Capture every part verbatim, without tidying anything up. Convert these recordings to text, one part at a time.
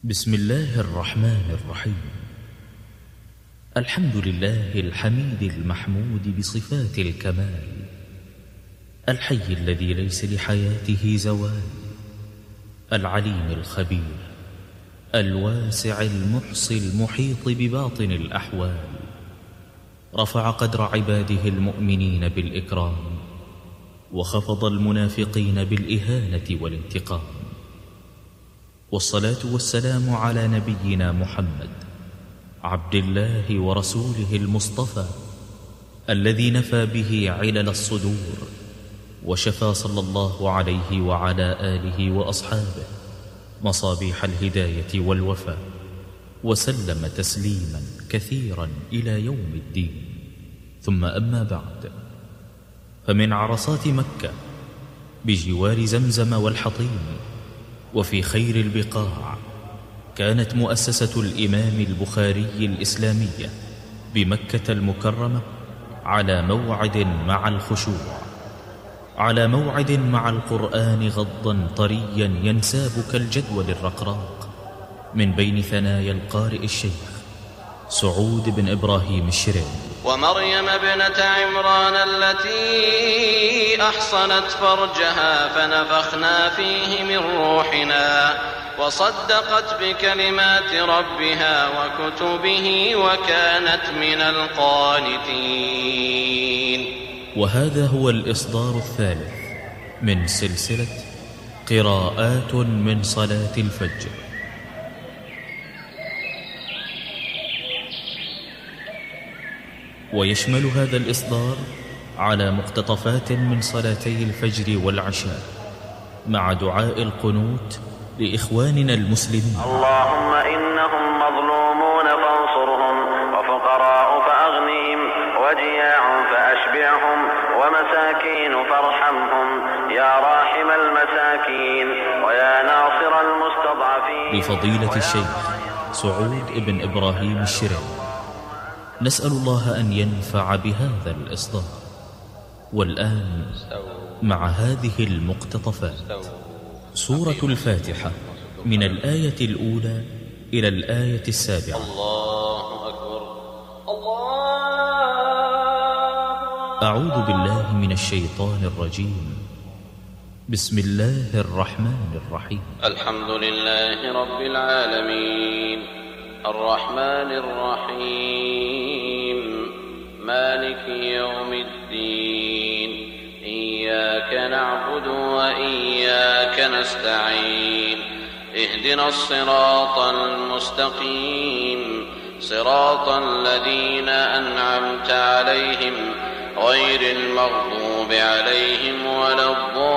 بسم الله الرحمن الرحيم. الحمد لله الحميد المحمود بصفات الكمال، الحي الذي ليس لحياته زوال، العليم الخبير الواسع المحصي المحيط بباطن الأحوال. رفع قدر عباده المؤمنين بالإكرام، وخفض المنافقين بالإهانة والانتقام. والصلاة والسلام على نبينا محمد عبد الله ورسوله المصطفى، الذي نفى به علل الصدور، وشفى صلى الله عليه وعلى آله وأصحابه مصابيح الهداية والوفاء، وسلم تسليما كثيرا إلى يوم الدين. ثم أما بعد، فمن عرصات مكة بجوار زمزم والحطيم وفي خير البقاع كانت مؤسسة الإمام البخاري الإسلامية بمكة المكرمة على موعد مع الخشوع، على موعد مع القرآن غضا طريا ينساب كالجدول الرقراق من بين ثنايا القارئ الشيخ سعود بن إبراهيم الشريعي. ومريم ابنة عمران التي أحصنت فرجها فنفخنا فيه من روحنا وصدقت بكلمات ربها وكتبه وكانت من القانتين. وهذا هو الإصدار الثالث من سلسلة قراءات من صلاة الفجر. ويشمل هذا الإصدار على مقتطفات من صلاتي الفجر والعشاء مع دعاء القنوت لإخواننا المسلمين. اللهم إنهم مظلومون فانصرهم، وفقراء فأغنهم، وجياع فأشبعهم، ومساكين فارحمهم يا راحم المساكين ويا ناصر المستضعفين. لفضيلة الشيخ سعود بن إبراهيم الشريعي. نسأل الله أن ينفع بهذا الإصدار. والآن مع هذه المقتطفات: سورة الفاتحة من الآية الأولى إلى الآية السابعة. الله أكبر. الله. أعوذ بالله من الشيطان الرجيم. بسم الله الرحمن الرحيم. الحمد لله رب العالمين الرحمن الرحيم مالك يوم الدين. إياك نعبد وإياك نستعين. اهدنا الصراط المستقيم صراط الذين أنعمت عليهم غير المغضوب عليهم ولا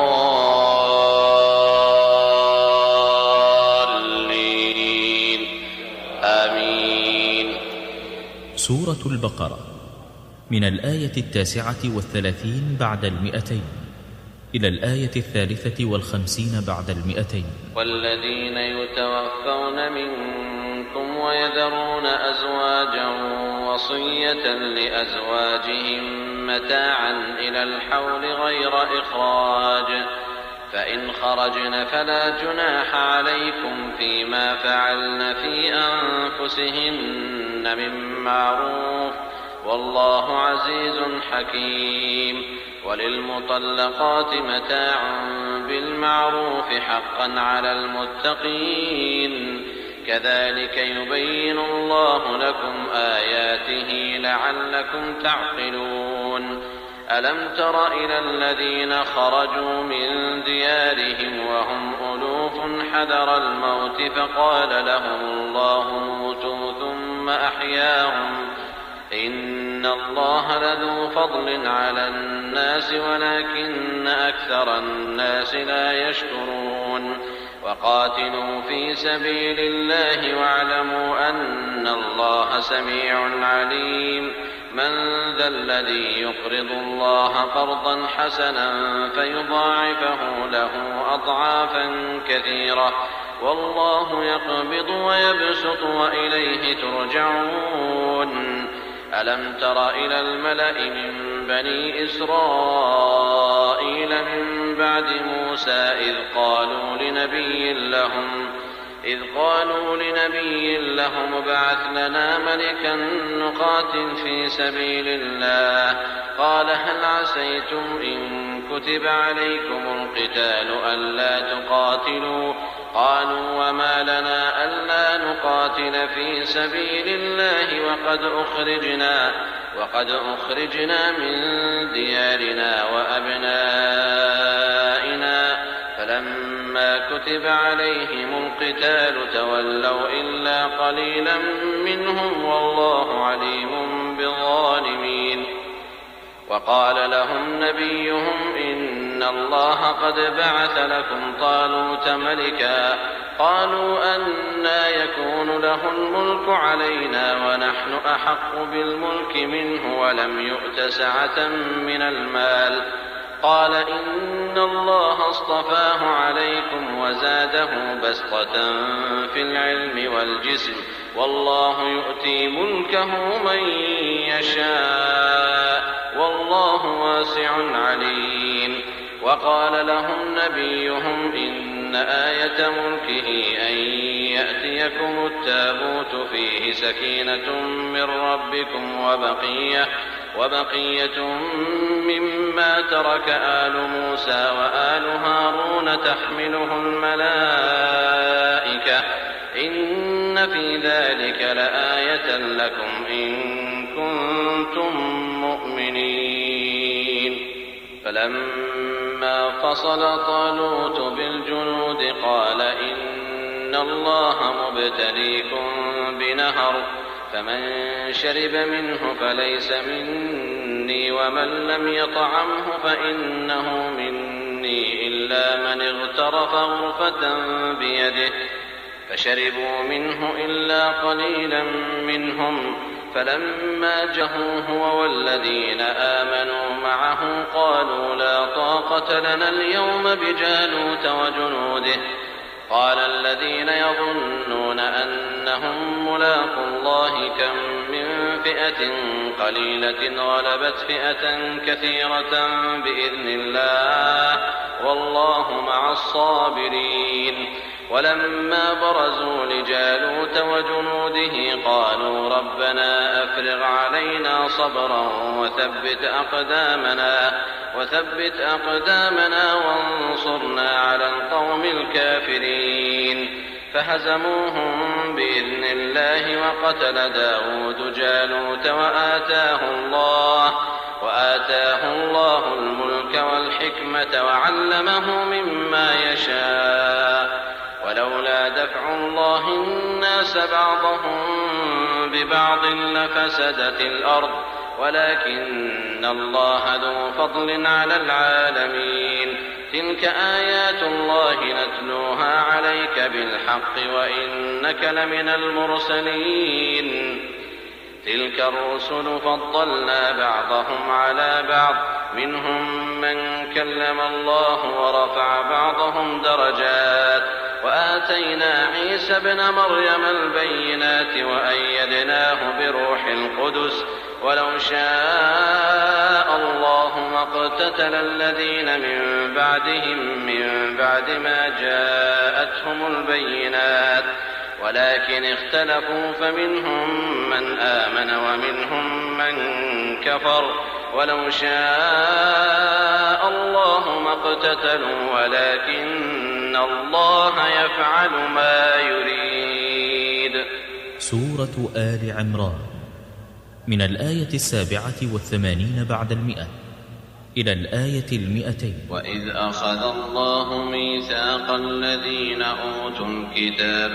الضالين. آمين. سورة البقرة من الآية التاسعة والثلاثين بعد المئتين إلى الآية الثالثة والخمسين بعد المئتين. والذين يتوفون منكم ويذرون أزواجا وصية لأزواجهم متاعا إلى الحول غير إخراج، فإن خرجن فلا جناح عليكم فيما فعلن في أنفسهن من معروف، والله عزيز حكيم. وللمطلقات متاع بالمعروف حقا على المتقين، كذلك يبين الله لكم آياته لعلكم تعقلون. ألم تر إلى الذين خرجوا من ديارهم وهم ألوف حذر الموت فقال لهم الله موتوا ثم أحياهم، إن الله لذو فضل على الناس ولكن أكثر الناس لا يشكرون. وقاتلوا في سبيل الله واعلموا أن الله سميع عليم. من ذا الذي يقرض الله قرضا حسنا فيضاعفه له أضعافا كثيرة، والله يقبض ويبسط وإليه ترجعون. ألم تر إلى الملأ من بني إسرائيل من بعد موسى إذ قالوا لنبي لهم إذ قالوا لنبي له ابعث لنا ملكا نقاتل في سبيل الله قال هل عسيتم إن كتب عليكم القتال ألا تقاتلوا قالوا وما لنا ألا نقاتل في سبيل الله وقد أخرجنا وقد أخرجنا من ديارنا وأبنائنا فلما كتب عليهم القتال تولوا إلا قليلا منهم والله عليم بالظالمين. وقال لهم نبيهم إن الله قد بعث لكم طالوت ملكا قالوا أنى يكون له الملك علينا ونحن أحق بالملك منه ولم يؤت سعة من المال قال إن الله اصطفاه عليكم وزاده بسطة في العلم والجسم والله يؤتي ملكه من يشاء والله واسع عليم. وقال لهم نبيهم إن آية ملكه أن يأتيكم التابوت فيه سكينة من ربكم وبقية وبقية مما ترك آل موسى وآل هارون تحمله الملائكة إن في ذلك لآية لكم إن كنتم مؤمنين. فلما فصل طالوت بالجنود قال إن الله مبتليكم بنهر فمن شرب منه فليس مني ومن لم يطعمه فإنه مني إلا من اغترف غرفة بيده فشربوا منه إلا قليلا منهم فلما جاءه هو والذين آمنوا معه قالوا لا طاقة لنا اليوم بجالوت وجنوده قال الذين يظنون أنهم ملاقو الله كم من فئة قليلة غلبت فئة كثيرة بإذن الله والله مع الصابرين. ولما برزوا لجالوت وجنوده قالوا ربنا أفرغ علينا صبرا وثبت أقدامنا وثبت أقدامنا وانصرنا على القوم الكافرين فهزموهم بإذن الله وقتل داود جالوت وآتاه الله وآتاه الله الملك والحكمة وعلمه مما يشاء ولولا دفع الله الناس بعضهم ببعض لفسدت الأرض ولكن الله ذو فضل على العالمين. تلك آيات الله نتلوها عليك بالحق وإنك لمن المرسلين. تلك الرسل فضلنا بعضهم على بعض منهم من كلم الله ورفع بعضهم درجات وآتينا عيسى ابن مريم البينات وأيدناه بروح القدس ولو شاء الله ما اقتتل الذين من بعدهم من بعد ما جاءتهم البينات ولكن اختلفوا فمنهم من آمن ومنهم من كفر ولو شاء الله ما اقتتلوا ولكن الله يفعل ما يريد. سورة آل عمران من الآية السابعة والثمانين بعد المئة إلى الآية المئتين. وإذ أخذ الله ميثاق الذين أوتوا الكتاب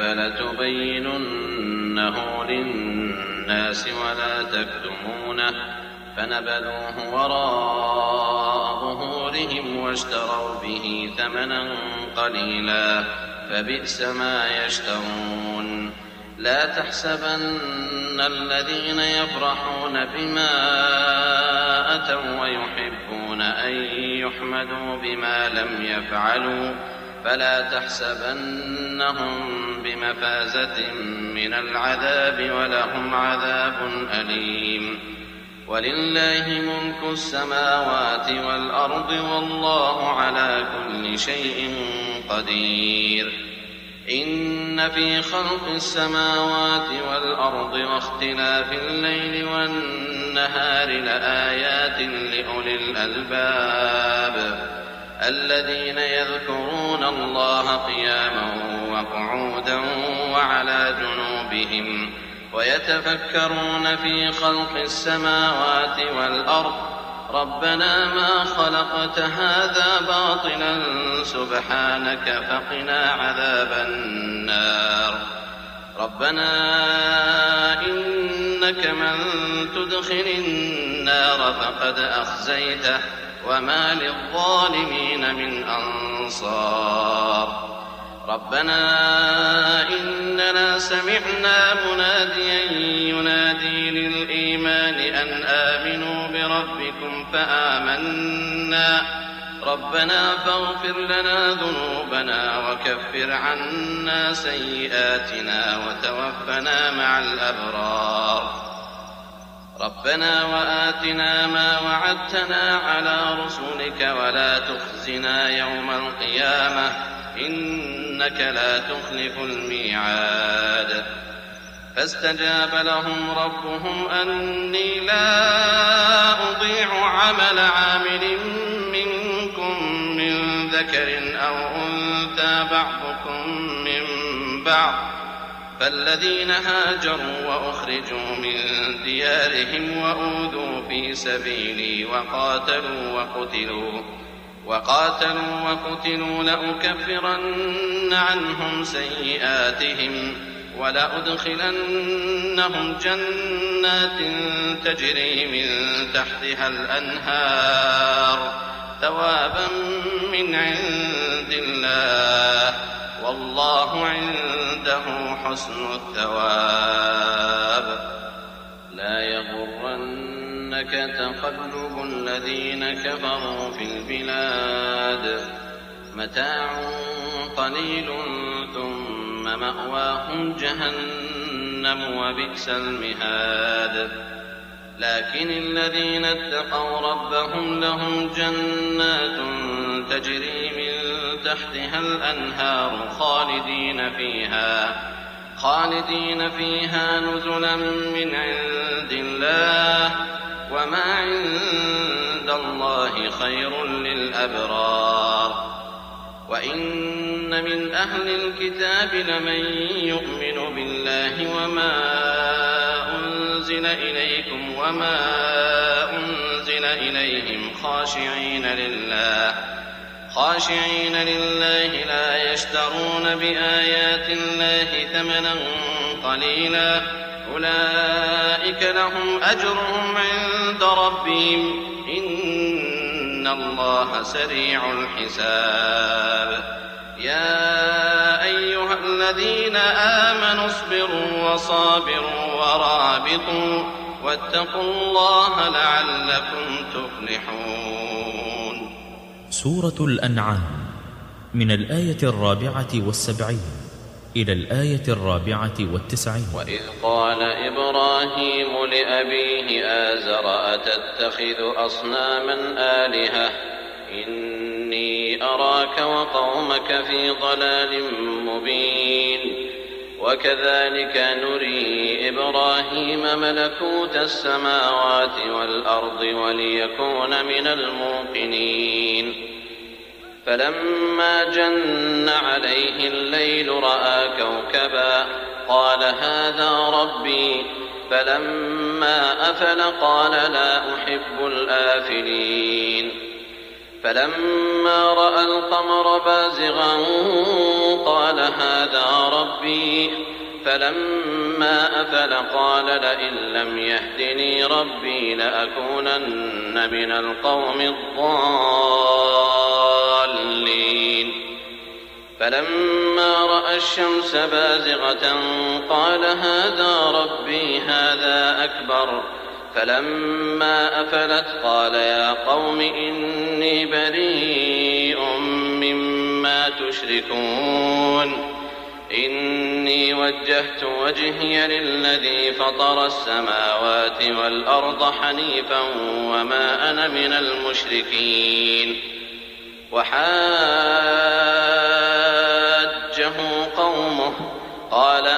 لتبيننه للناس ولا تكتمونه فنبذوه وراء ظهورهم واشتروا به ثمنا قليلا فبئس ما يشترون. لا تحسبن الذين يفرحون بما أتوا ويحبون أن يحمدوا بما لم يفعلوا فلا تحسبنهم بمفازة من العذاب ولهم عذاب أليم. ولله ملك السماوات والأرض والله على كل شيء قدير. إن في خلق السماوات والأرض واختلاف الليل والنهار لآيات لأولي الألباب الذين يذكرون الله قياما وقعودا وعلى جنوبهم ويتفكرون في خلق السماوات والأرض ربنا ما خلقت هذا باطلا سبحانك فقنا عذاب النار ربنا إنك من تدخل النار فقد أخزيته وما للظالمين من أنصار ربنا إننا سمعنا مناديا ينادي للإيمان أن آمنوا بربكم فآمنا ربنا فاغفر لنا ذنوبنا وكفر عنا سيئاتنا وتوفنا مع الأبرار ربنا وآتنا ما وعدتنا على رسلك ولا تخزنا يوم القيامة إنك لا تخلف الميعاد فاستجاب لهم ربهم أني لا أضيع عمل عامل منكم من ذكر أو أنثى بعضكم من بعض فالذين هاجروا وأخرجوا من ديارهم وأوذوا في سبيلي وقاتلوا وقتلوا وقاتلوا وقتلوا لأكفرن عنهم سيئاتهم ولأدخلنهم جنات تجري من تحتها الأنهار ثوابا من عند الله والله عنده حسن الثواب لا يغرنك تقلب الذين كفروا في البلاد متاع قليل ثم مأواهم جهنم وبئس المهاد لكن الذين اتقوا ربهم لهم جنات تجري من تحتها الأنهار خالدين فيها خالدين فيها نزلا من عند الله وما عند الله خير للأبرار وإن من أهل الكتاب لمن يؤمن بالله وما أنزل إليكم وما أنزل إليهم خاشعين لله خاشعين لله لا يشترون بآيات الله ثمنا قليلا أولئك لهم أجرهم عند ربهم إن الله سريع الحساب يا أيها الذين آمنوا اصبروا وصابروا ورابطوا واتقوا الله لعلكم تفلحون. سورة الأنعام من الآية الرابعة والسبعين إلى الآية الرابعة والتسعين. وإذ قال إبراهيم لأبيه آزر أتتخذ أصناما آلهة إني أراك وقومك في ضلال مبين وكذلك نري إبراهيم ملكوت السماوات والأرض وليكون من الموقنين فلما جن عليه الليل رأى كوكبا قال هذا ربي فلما أفل قال لا أحب الآفلين فلما رأى القمر بازغا قال هذا ربي فلما أفل قال لئن لم يهدني ربي لأكونن من القوم الضالين فلما رأى الشمس بازغة قال هذا ربي هذا أكبر فلما أفلت قال يا قوم إني بريء مما تشركون إني وجهت وجهي للذي فطر السماوات والأرض حنيفا وما أنا من المشركين وحاجه فحاجه قومه قال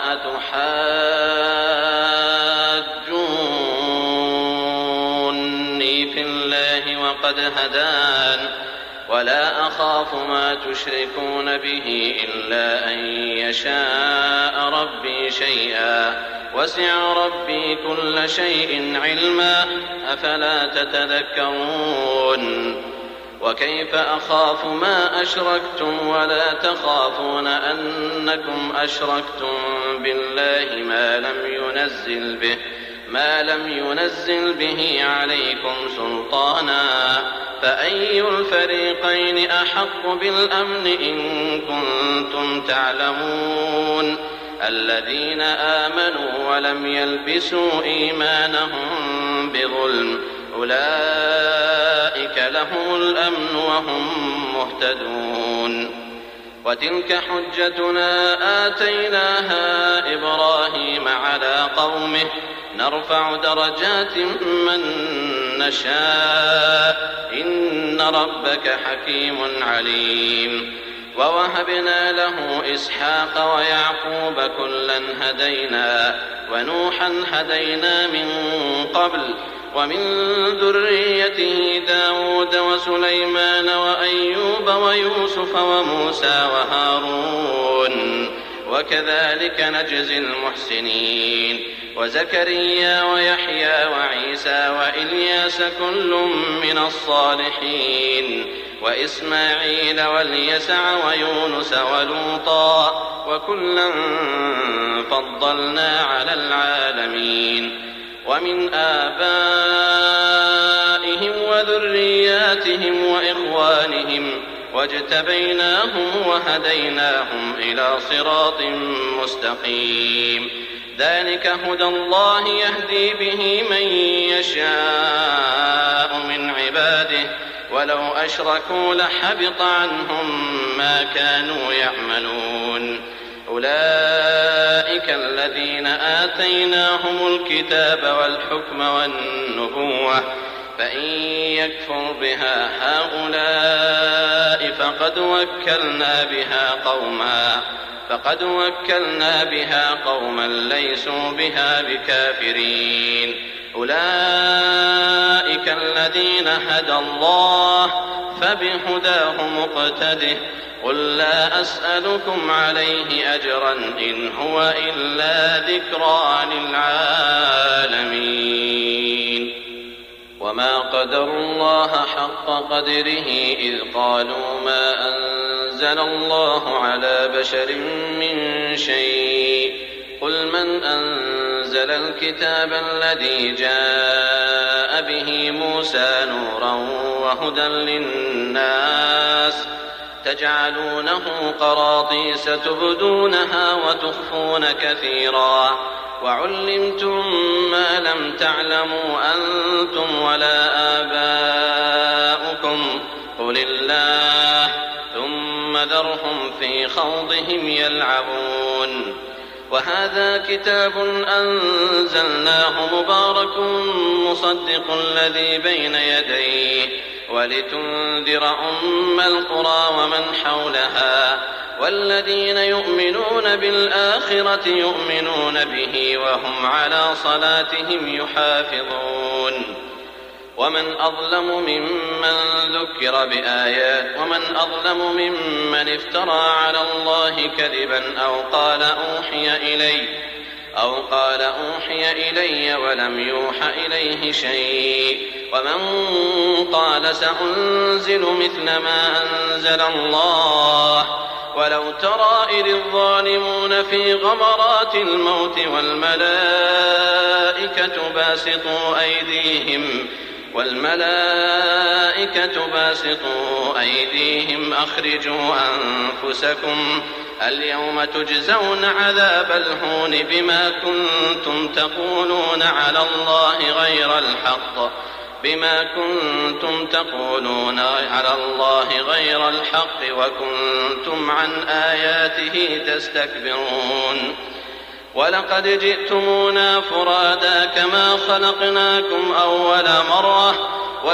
أتحاجوني في الله وقد هدان ولا أخاف ما تشركون به إلا أن يشاء ربي شيئا وسع ربي كل شيء علما أفلا تتذكرون وكيف أخاف ما أشركتم ولا تخافون أنكم أشركتم بالله ما لم ينزل به ما لم ينزل به عليكم سلطانا فأي الفريقين أحق بالأمن إن كنتم تعلمون الذين آمنوا ولم يلبسوا إيمانهم بظلم أولئك لهم الأمن وهم مهتدون وتلك حجتنا آتيناها إبراهيم على قومه نرفع درجات من نشاء إن ربك حكيم عليم ووهبنا له إسحاق ويعقوب كلا هدينا ونوحا هدينا من قبل ومن ذريته داود وسليمان وأيوب ويوسف وموسى وهارون وكذلك نجزي المحسنين وزكريا ويحيى وعيسى وإلياس كل من الصالحين وإسماعيل واليسع ويونس ولوطا وكلا فضلنا على العالمين ومن آبائهم وذرياتهم وإخوانهم واجتبيناهم وهديناهم إلى صراط مستقيم ذلك هدى الله يهدي به من يشاء من عباده ولو أشركوا لحبط عنهم ما كانوا يعملون أولئك الذين آتيناهم الكتاب والحكم والنبوة فإن يكفر بها هؤلاء فقد وكلنا بها قوما فقد وكلنا بها قوما ليسوا بها بكافرين أولئك الذين هدى الله فبهداه مقتده قل لا أسألكم عليه أجرا إن هو إلا ذكرى للعالمين وما قدروا الله حق قدره إذ قالوا ما أنزل الله على بشر من شيء قل من أنزل الكتاب الذي جاء به موسى نورا وهدى للناس تجعلونه قراطيس تبدونها وتخفون كثيرا وعلمتم ما لم تعلموا أنتم ولا آباؤكم قل الله ثم ذرهم في خوضهم يلعبون وهذا كتاب أنزلناه مبارك مصدق الذي بين يديه ولتنذر أم القرى ومن حولها والذين يؤمنون بالآخرة يؤمنون به وهم على صلاتهم يحافظون ومن أظلم ممن ذكر بآيات ومن أظلم ممن افترى على الله كذبا أو قال أوحي إلي أو قال أوحي إلي ولم يوحى إليه شيء ومن قال سأنزل مثل ما أنزل الله ولو ترى إذ الظالمون في غمرات الموت والملائكة باسطوا أيديهم والملائكة باسطوا أيديهم أخرجوا أنفسكم اليوم تجزون عذاب الهون بما كنتم تقولون على الله غير الحق بما كنتم تقولون على الله غير الحق وكنتم عن آياته تستكبرون ولقد جئتمونا فرادا كما خلقناكم أول مرة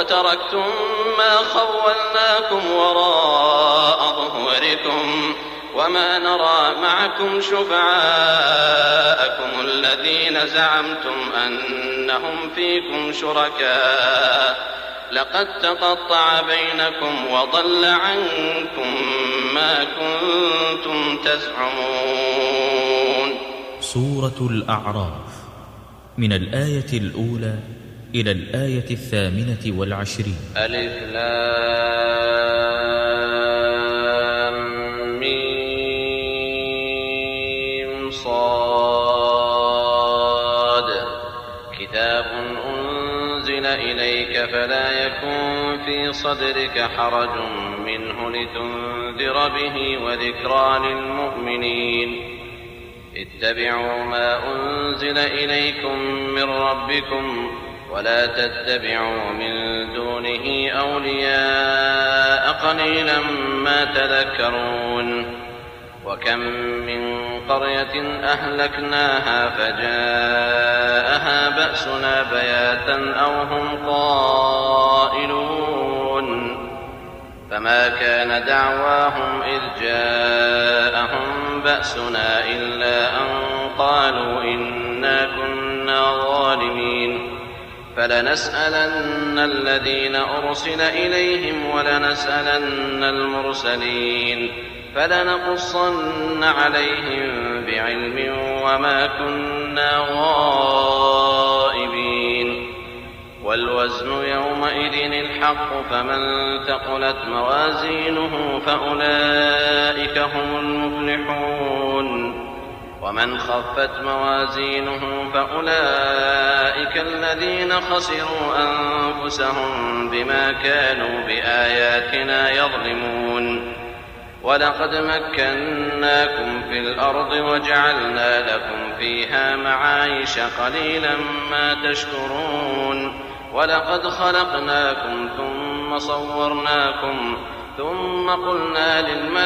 وتركتم ما خولناكم وراء ظهوركم وما نرى معكم شفعاءكم الذين زعمتم أنهم فيكم شركاء لقد تقطع بينكم وضل عنكم ما كنتم تزعمون. سورة الأعراف، من الآية الأولى إلى الآية الثامنة والعشرين. ألف لام ميم صاد. كتاب أنزل إليك فلا يكن في صدرك حرج منه لتنذر به وذكرى للمؤمنين. اتبعوا ما أنزل إليكم من ربكم ولا تتبعوا من دونه أولياء قليلا ما تذكرون. وكم من قرية أهلكناها فجاءها بأسنا بياتا أو هم قائلون. فما كان دعواهم إذ جاءهم بأسنا إلا أن قالوا إنا كنا ظالمين. فلنسألن الذين أرسل إليهم ولنسألن المرسلين فلنقصن عليهم بعلم وما كنا غائبين. والوزن يومئذ الحق فمن ثقلت موازينه فأولئك هم المفلحون. ومن خفت موازينه فأولئك الذين خسروا أنفسهم بما كانوا بآياتنا يظلمون. ولقد مكناكم في الأرض وجعلنا لكم فيها معايش قليلا ما تشكرون. ولقد خلقناكم ثم صورناكم ثم قلنا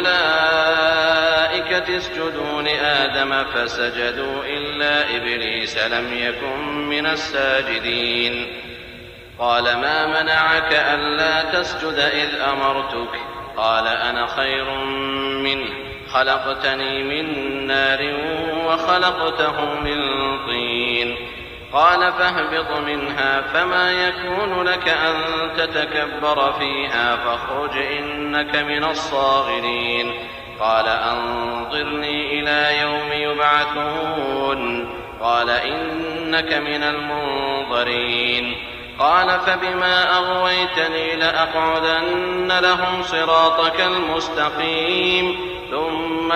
للملائكة اسجدوا لآدم فسجدوا إلا إبليس لم يكن من الساجدين. قال ما منعك ألا تسجد إذ أمرتك؟ قال أنا خير منه خلقتني من نار وخلقته من طين. قال فاهبط منها فما يكون لك أن تتكبر فيها فاخرج إنك من الصاغرين. قال أنظرني إلى يوم يبعثون. قال إنك من المنظرين. قال فبما أغويتني لأقعدن لهم صراطك المستقيم ثم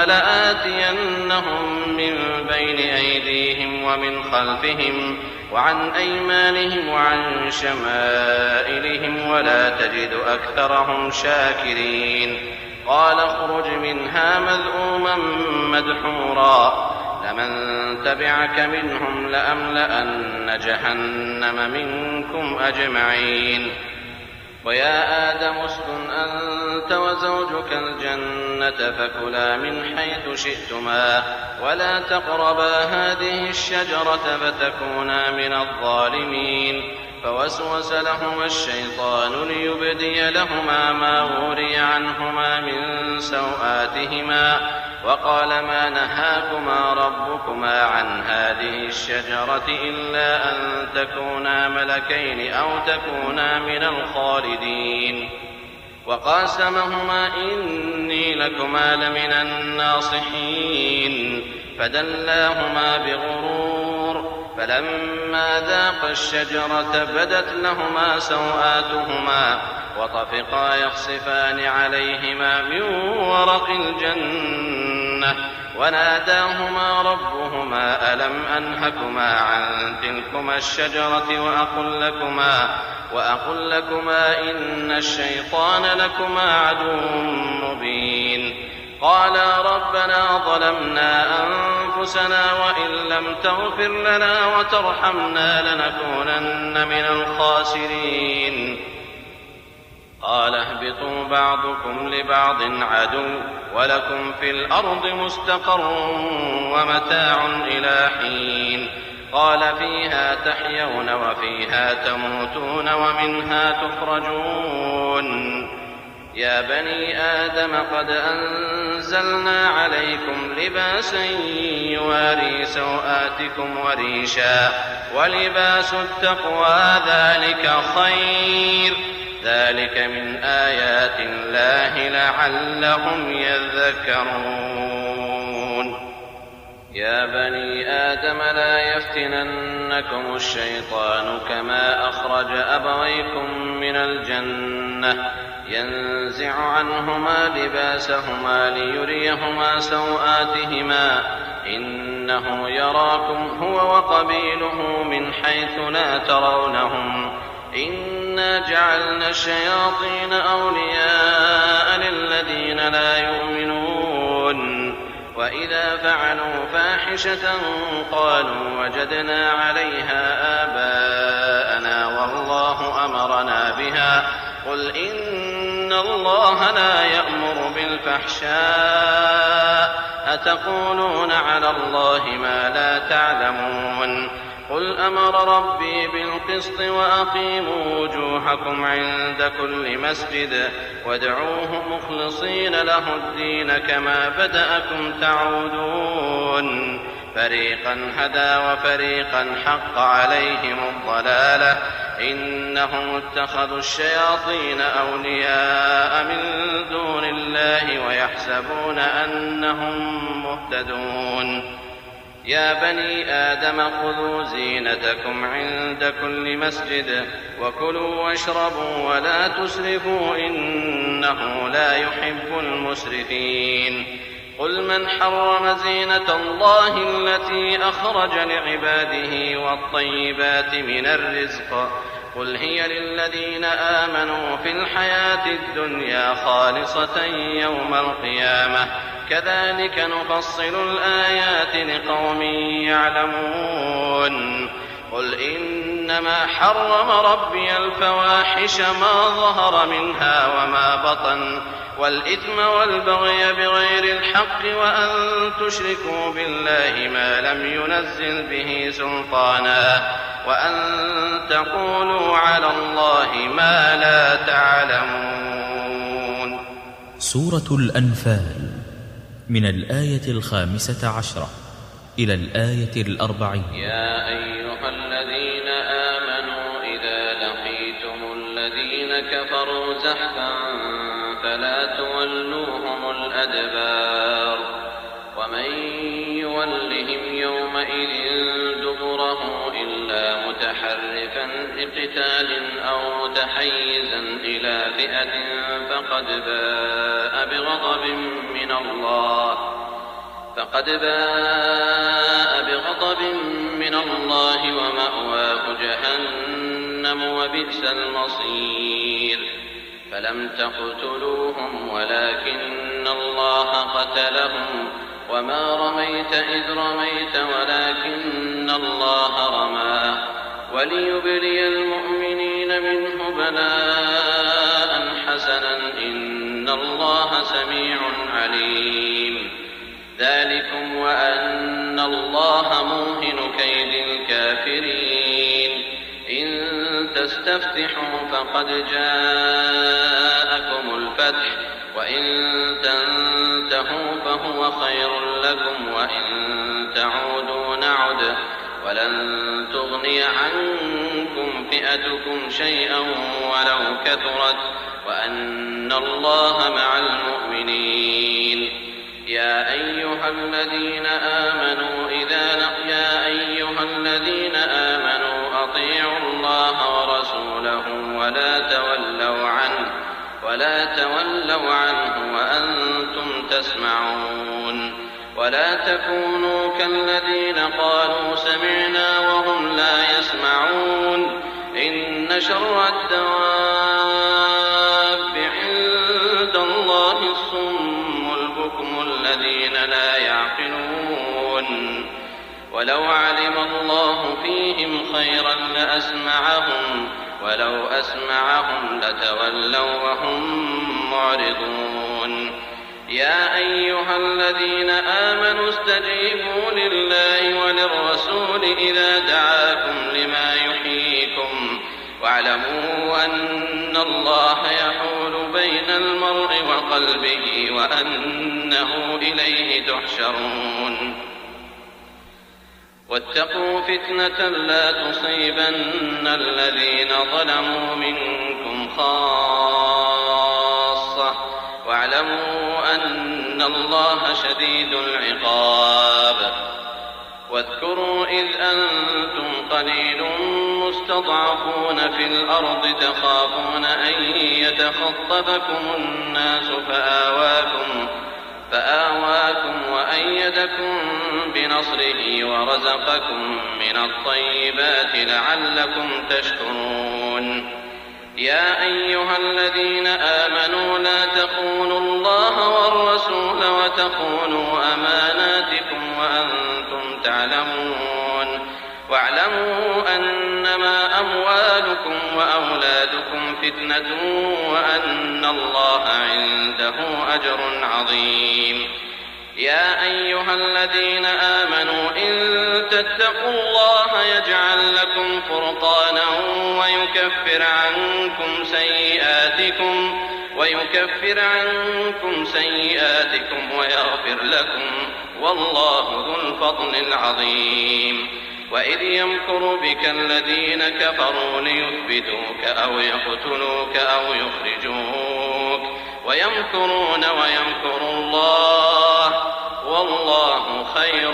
لآتينهم من بين أيديهم ومن خلفهم وعن أيمانهم وعن شمائلهم ولا تجد أكثرهم شاكرين. قال اخرج منها مذءوما مدحورا لمن تبعك منهم لأملأن جهنم منكم أجمعين. ويا آدم اسكن أنت وزوجك الجنة فكلا من حيث شئتما ولا تقربا هذه الشجرة فتكونا من الظالمين. فوسوس لهما الشيطان ليبدي لهما ما وري عنهما من سوآتهما وقال ما نهاكما ربكما عن هذه الشجرة إلا أن تكونا ملكين أو تكونا من الخالدين. وقاسمهما إني لكما لمن الناصحين فدلاهما بغرور فلما ذاقا الشجرة بدت لهما سوآتهما وطفقا يخصفان عليهما من ورق الجنة وناداهما ربهما ألم أنهكما عن تلكما الشجرة وأقل لكما, وأقل لكما إن الشيطان لكما عدو مبين. قالا ربنا ظلمنا أنفسنا وإن لم تغفر لنا وترحمنا لنكونن من الخاسرين. قال اهبطوا بعضكم لبعض عدو ولكم في الأرض مستقر ومتاع إلى حين. قال فيها تحيون وفيها تموتون ومنها تخرجون. يا بني آدم قد أنزلنا وأنزلنا عليكم لباسا يواري سوآتكم وريشا ولباس التقوى ذلك خير ذلك من آيات الله لعلهم يذكرون. يا بني آدم لا يفتننكم الشيطان كما أخرج أبويكم من الجنة ينزع عنهما لباسهما ليريهما سوآتهما إنه يراكم هو وقبيله من حيث لا ترونهم إنا جعلنا الشياطين أولياء للذين لا يؤمنون وإذا فعلوا فاحشة قالوا وجدنا عليها آباءنا والله أمرنا بها قل إن الله لا يأمر بالفحشاء أتقولون على الله ما لا تعلمون قل أمر ربي بالقسط وأقيموا وجوهكم عند كل مسجد وادعوه مخلصين له الدين كما بدأكم تعودون فريقا هدى وفريقا حق عليهم الضلالة إنهم اتخذوا الشياطين أولياء من دون الله ويحسبون أنهم مهتدون. يا بني آدم خذوا زينتكم عند كل مسجد وكلوا واشربوا ولا تسرفوا إنه لا يحب المسرفين. قل من حرم زينة الله التي أخرج لعباده والطيبات من الرزق قل هي للذين آمنوا في الحياة الدنيا خالصة يوم القيامة كذلك نفصل الآيات لقوم يعلمون. قل إنما حرم ربي الفواحش ما ظهر منها وما بطن والإثم والبغي بغير الحق وأن تشركوا بالله ما لم ينزل به سلطانا وأن تقولوا على الله ما لا تعلمون. سورة الأنفال من الآية الخامسة عشرة إلى الآية الأربعين. يا أيها الذين آمنوا إذا لقيتم الذين كفروا زحفا فلا تولوهم الأدبار ومن يولهم يومئذ دبره إلا متحرفا لقتال أو متحيزا إلى فئة فقد باء بغضب من الله فقد باء بغضب من الله ومأواه جهنم وبئس المصير. فلم تقتلوهم ولكن الله قتلهم وما رميت إذ رميت ولكن الله رمى وليبلي المؤمنين منه بلاء حسنا إن الله سميع عليم. ذلكم وأن الله موهن كيد الكافرين. إن تستفتحوا فقد جاءكم الفتح وإن تنتهوا فهو خير لكم وإن تعودوا نعد ولن تغني عنكم فئتكم شيئا ولو كثرت وأن الله مع المؤمنين. يا أيها الذين آمنوا إذا يا أيها الذين آمنوا أطيعوا الله ورسوله ولا تولوا عنه ولا تولوا عنه وأنتم تسمعون. ولا تكونوا كالذين قالوا سمعنا وهم لا يسمعون. إن شر الدواب عند الله الصم البكم الذين لا يعقلون. ولو علم الله فيهم خيرا لأسمعهم ولو أسمعهم لتولوا وهم معرضون. يا أيها الذين آمنوا استجيبوا لله وللرسول إذا دعاكم لما يحييكم واعلموا أن الله يحول بين المرء وقلبه وأنه إليه تحشرون واتقوا فتنة لا تصيبن الذين ظلموا منكم خاصة واعلموا أن الله شديد العقاب واذكروا إذ أنتم قليل مستضعفون في الأرض تخافون أن يتخطفكم الناس فآواكم, فآواكم وأيدكم بنصره ورزقكم من الطيبات لعلكم تشكرون يا أيها الذين آمنوا لا تخونوا الله والرسول وتخونوا أماناتكم وأنتم تعلمون واعلموا أنما أموالكم وأولادكم فتنة وأن الله عنده أجر عظيم يا أيها الذين آمنوا إن تتقوا الله يجعل لكم فرقانا ويكفر عنكم سيئاتكم ويكفر عنكم سيئاتكم ويغفر لكم والله ذو الفضل العظيم وإذ يمكر بك الذين كفروا ليثبتوك أو يقتلوك أو يخرجوك ويمكرون ويمكر الله والله خير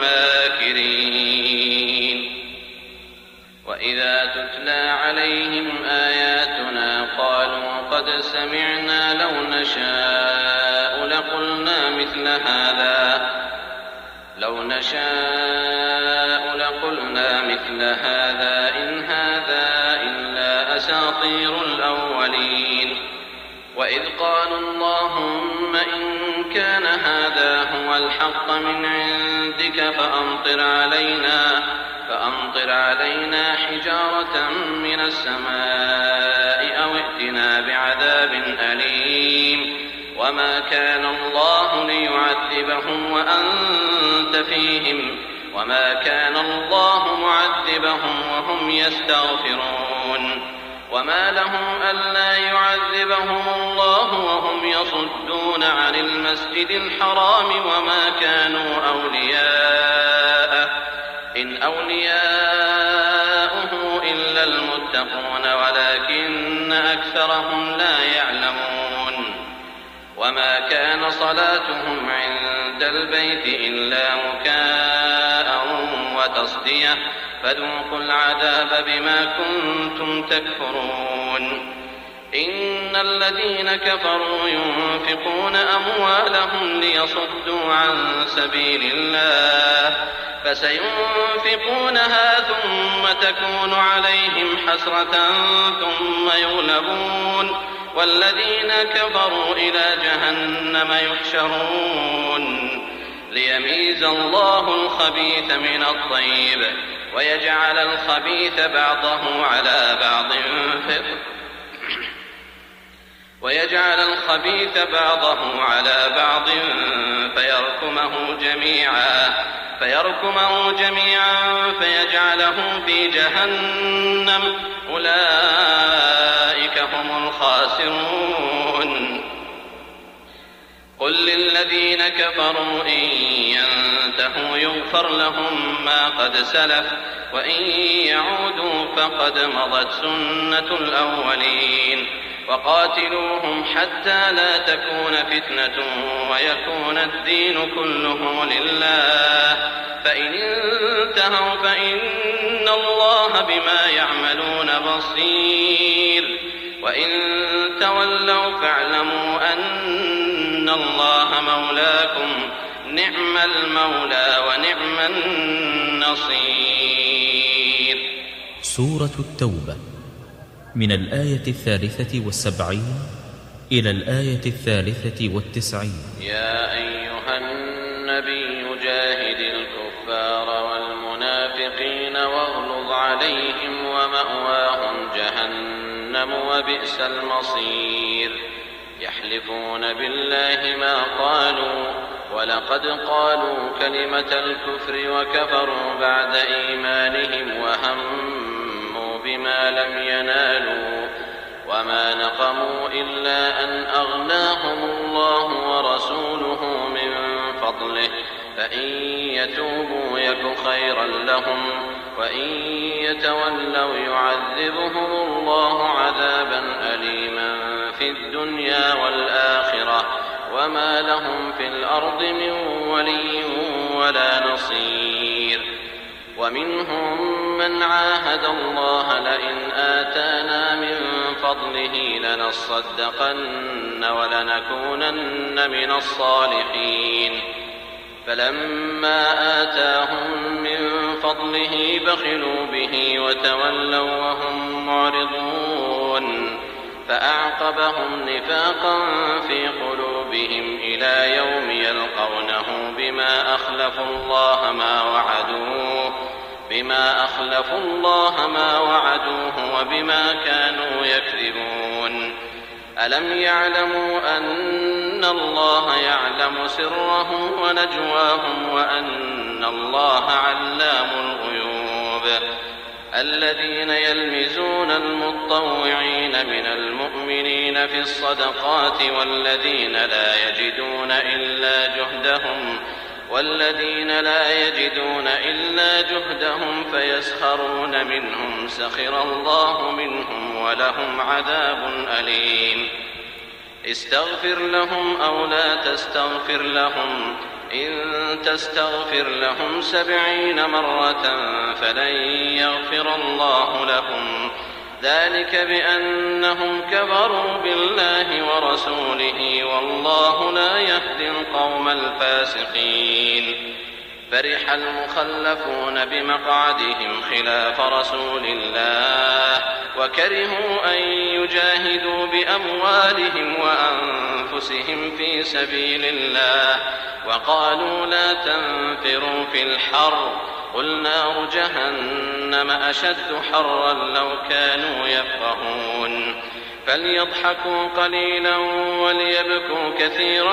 الماكرين وإذا تتلى عليهم آياتنا قالوا قد سمعنا لو نشاء لقلنا مثل هذا لو نشاء لقلنا مثل هذا إن هذا إلا أساطير الأولين وإذ قالوا اللهم إن كان هذا هو الحق من عندك فأمطر علينا فأمطر علينا حجارة من السماء أو ائتنا بعذاب أليم وما كان الله ليعذبهم وأنت فيهم وما كان الله معذبهم وهم يستغفرون وما لهم ألا يعذبهم الله وهم يصدون عن المسجد الحرام وما كانوا أولياءه إن أولياؤه إلا المتقون ولكن أكثرهم لا يعلمون وما كان صلاتهم عند البيت إلا مكاء وتصدية فذوقوا العذاب بما كنتم تكفرون إن الذين كفروا ينفقون أموالهم ليصدوا عن سبيل الله فسينفقونها ثم تكون عليهم حسرة ثم يغلبون والذين كفروا إلى جهنم يحشرون ليميز الله الخبيث من الطيب ويجعل الخبيث بعضه على بعض ويجعل الخبيث بعضه على بعض فيركمه جميعا فيركمه جميعا فيجعله في جهنم أولئك هم الخاسرون قل للذين كفروا إن ينتهوا يغفر لهم ما قد سلف وإن يعودوا فقد مضت سنة الأولين وقاتلوهم حتى لا تكون فتنة ويكون الدين كله لله فإن انتهوا فإن الله بما يعملون بصير وإن تولوا فاعلموا أن الله مولاكم نعم المولى ونعم النصير. سورة التوبة من الآية الثالثة والسبعين إلى الآية الثالثة والتسعين. يا أيها النبي جاهد الكفار والمنافقين واغلظ عليهم ومأواهم جهنم وبئس المصير. يحلفون بالله ما قالوا ولقد قالوا كلمة الكفر وكفروا بعد إيمانهم وهموا بما ولم ينالوا وما نقموا إلا أن أغناهم الله ورسوله من فضله فإن يتوبوا يك خيرا لهم وإن يتولوا يعذبهم الله عذابا أليما في الدنيا والآخرة وما لهم في الأرض من ولي ولا نصير. ومنهم من عاهد الله لئن آتانا من فضله لنصدقن ولنكونن من الصالحين فلما آتاهم من فضله بخلوا به وتولوا وهم معرضون فأعقبهم نفاقا في قلوبهم إلى يوم يلقونه بما أخلفوا الله ما وعدوه بما أخلفوا الله ما وعدوه وبما كانوا يكذبون. ألم يعلموا أن الله يعلم سرهم ونجواهم وأن الله علام الغيوب. الذين يلمزون المطوعين من المؤمنين في الصدقات والذين لا يجدون إلا جهدهم والذين لا يجدون إلا جهدهم فيسخرون منهم سخر الله منهم ولهم عذاب أليم. استغفر لهم أو لا تستغفر لهم إن تستغفر لهم سبعين مرة فلن يغفر الله لهم ذلك بأنهم كفروا بالله ورسوله والله لا يهدي القوم الفاسقين. فرح المخلفون بمقعدهم خلاف رسول الله وكرهوا أن يجاهدوا بأموالهم وأنفسهم في سبيل الله وقالوا لا تنفروا في الحر قل نار جهنم أشد حرا لو كانوا يفقهون. فليضحكوا قليلا وليبكوا كثيرا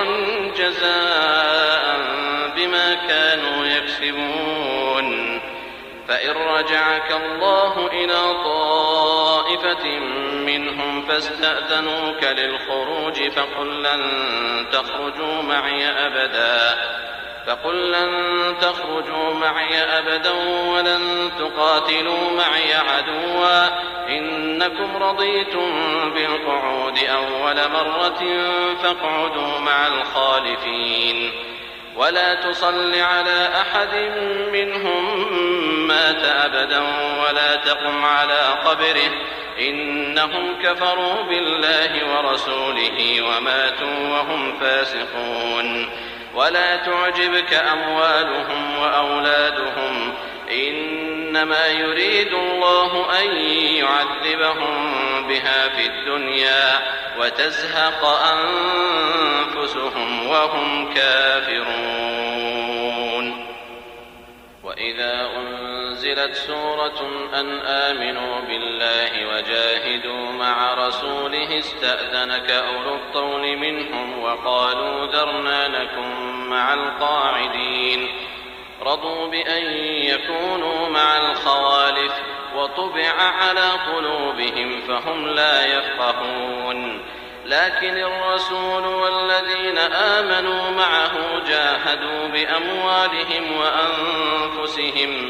جزاء بما كانوا يكسبون. فإن رجعك الله إلى طائفة منهم فاستأذنوك للخروج فقل لن تخرجوا معي أبدا فقل لن تخرجوا معي أبدا ولن تقاتلوا معي عدوا إنكم رضيتم بالقعود أول مرة فاقعدوا مع الخالفين ولا تصل على أحد منهم مات أبدا ولا تقم على قبره إنهم كفروا بالله ورسوله وماتوا وهم فاسقون. ولا تعجبك أموالهم وأولادهم إنما يريد الله أن يعذبهم بها في الدنيا وتزهق أنفسهم وهم كافرون. وإذا أنزلت سورة أن آمنوا بالله وجاهدوا مع رسوله استأذنك أولو الطول منهم وقالوا ذرنا نكن مع القاعدين رضوا بأن يكونوا مع الخوالف وطبع على قلوبهم فهم لا يفقهون. لكن الرسول والذين آمنوا معه جاهدوا بأموالهم وأنفسهم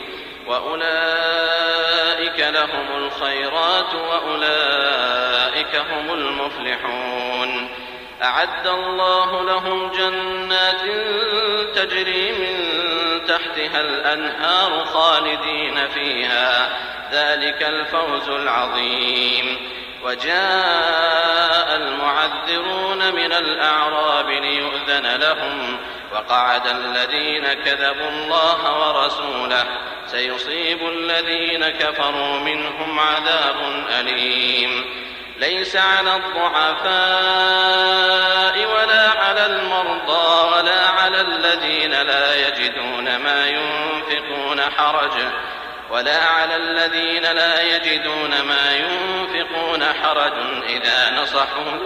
وأولئك لهم الخيرات وأولئك هم المفلحون. أعد الله لهم جنات تجري من تحتها الأنهار خالدين فيها ذلك الفوز العظيم. وجاء المعذرون من الأعراب ليؤذن لهم وقعد الذين كذبوا الله ورسوله سيصيب الذين كفروا منهم عذاب أليم. ليس على الضعفاء ولا على المرضى ولا على الذين لا يجدون ما ينفقون حرج ولا على الذين لا يجدون ما ينفقون حرج إذا نصحوا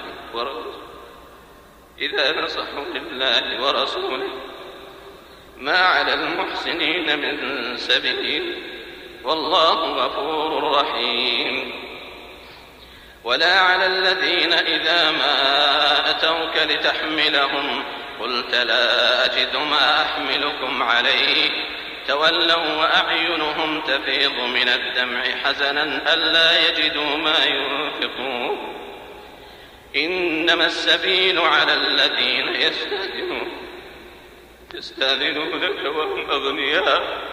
إذا نصحوا لله ورسوله ما على المحسنين من سبيل والله غفور رحيم. ولا على الذين إذا ما أتوك لتحملهم قلت لا أجد ما أحملكم عليه تولوا وأعينهم تفيض من الدمع حزنا ألا يجدوا ما ينفقون إنما السبيل على الذين يستأذنون يستأذنونك وهم أغنياء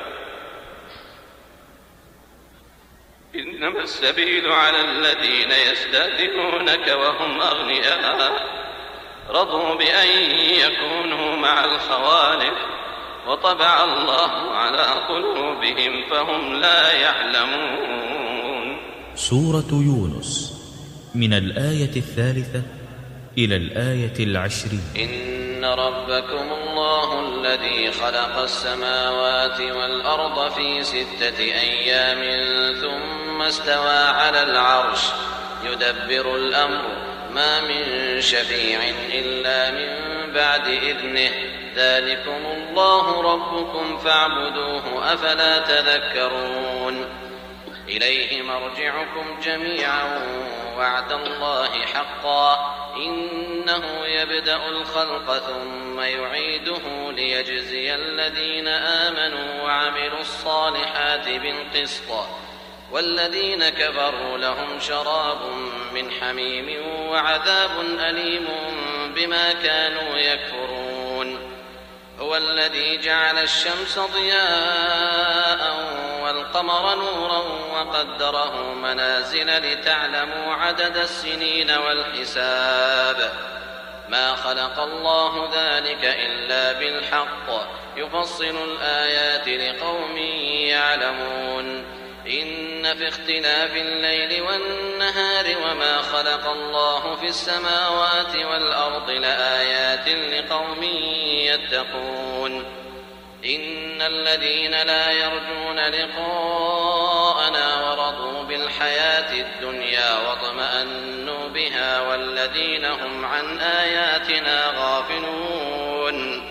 إنما السبيل على الذين يستأذنونك وهم أغنياء رضوا بأن يكونوا مع الخوالف وطبع الله على قلوبهم فهم لا يعلمون. سورة يونس من الآية الثالثة إلى الآية العشرين. إن ربكم الله الذي خلق السماوات والأرض في ستة أيام ثم استوى على العرش يدبر الأمر ما من شفيع إلا من بعد إذنه ذلكم الله ربكم فاعبدوه أفلا تذكرون. إليه مرجعكم جميعا وعد الله حقا إنه يبدأ الخلق ثم يعيده ليجزي الذين آمنوا وعملوا الصالحات بالقسط والذين كفروا لهم شراب من حميم وعذاب أليم بما كانوا يكفرون. هو الذي جعل الشمس ضياء والقمر نورا وقدره منازل لتعلموا عدد السنين والحساب ما خلق الله ذلك إلا بالحق يفصل الآيات لقوم يعلمون. إن في اختلاف الليل والنهار وما خلق الله في السماوات والأرض لآيات لقوم يتقون. إن الذين لا يرجون لقاءنا ورضوا بالحياة الدنيا واطمأنوا بها والذين هم عن آياتنا غافلون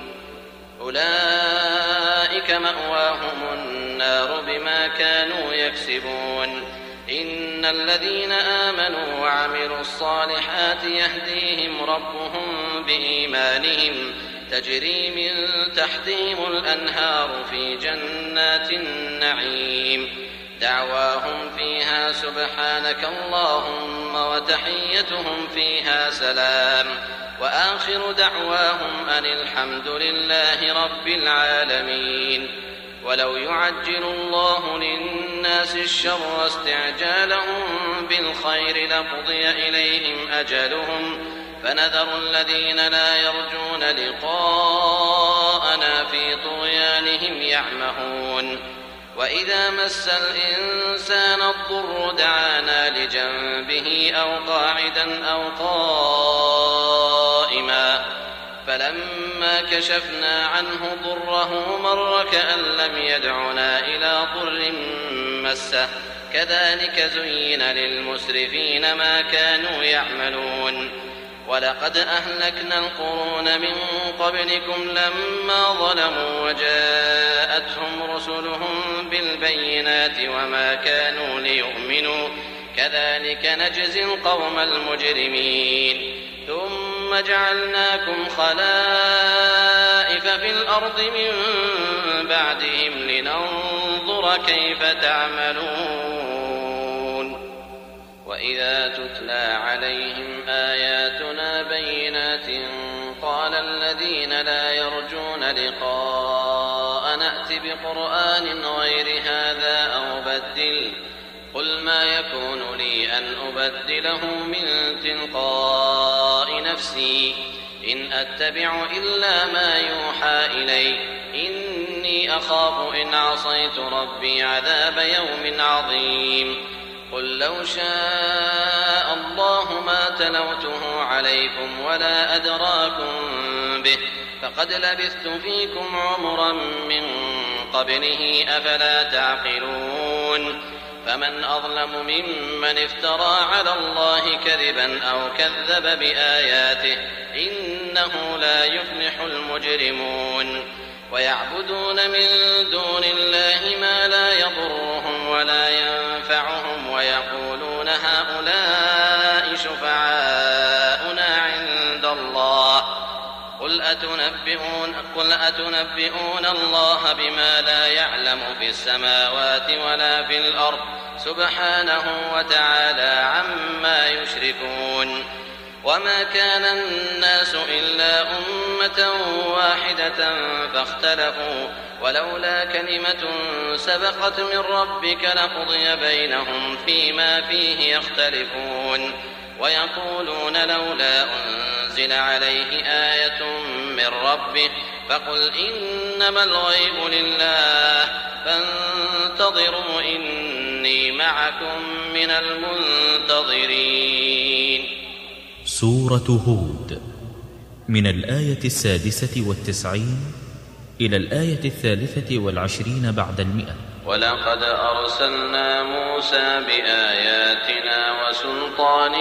أولئك مأواهم النار بما كانوا يكسبون. إن الذين آمنوا وعملوا الصالحات يهديهم ربهم بإيمانهم تجري من تحتهم الأنهار في جنات النعيم دعواهم فيها سبحانك اللهم وتحيتهم فيها سلام وآخر دعواهم أن الحمد لله رب العالمين. ولو يعجل الله للناس الشر استعجالهم بالخير لقضي إليهم أجلهم فنذر الذين لا يرجون لقاءنا في طغيانهم يعمهون. وإذا مس الإنسان الضر دعانا لجنبه أو قاعدا أو قائما فلما كشفنا عنه ضره مر كأن لم يدعنا إلى ضر مسه كذلك زين للمسرفين ما كانوا يعملون. ولقد أهلكنا القرون من قبلكم لما ظلموا وجاءتهم رسلهم بالبينات وما كانوا ليؤمنوا كذلك نجزي القوم المجرمين. ثم جعلناكم خلائف في الأرض من بعدهم لننظر كيف تعملون. وإذا تتلى عليهم آياتنا بينات قال الذين لا يرجون لقاء نأت بقرآن غير هذا أو بدل قل ما يكون لي أن أبدله من تلقاء نفسي إن أتبع إلا ما يوحى إلي إني أخاف إن عصيت ربي عذاب يوم عظيم. قل لو شاء الله ما تلوته عليكم ولا أدراكم به فقد لبثت فيكم عمرا من قبله أفلا تعقلون. فمن أظلم ممن افترى على الله كذبا أو كذب بآياته إنه لا يفلح المجرمون. ويعبدون من دون الله ما لا يضرهم أتنبئون, قل أتنبئون الله بما لا يعلم في السماوات ولا في الأرض سبحانه وتعالى عما يشركون. وما كان الناس إلا أمة واحدة فاختلفوا ولولا كلمة سبقت من ربك لقضي بينهم فيما فيه يختلفون. ويقولون لولا أنزل عليه آية من ربه فقل إنما الغيب لله فانتظروا إني معكم من المنتظرين. سورة هود من الآية السادسة والتسعين إلى الآية الثالثة والعشرين بعد المئة. ولقد أرسلنا موسى بآياتنا وسلطان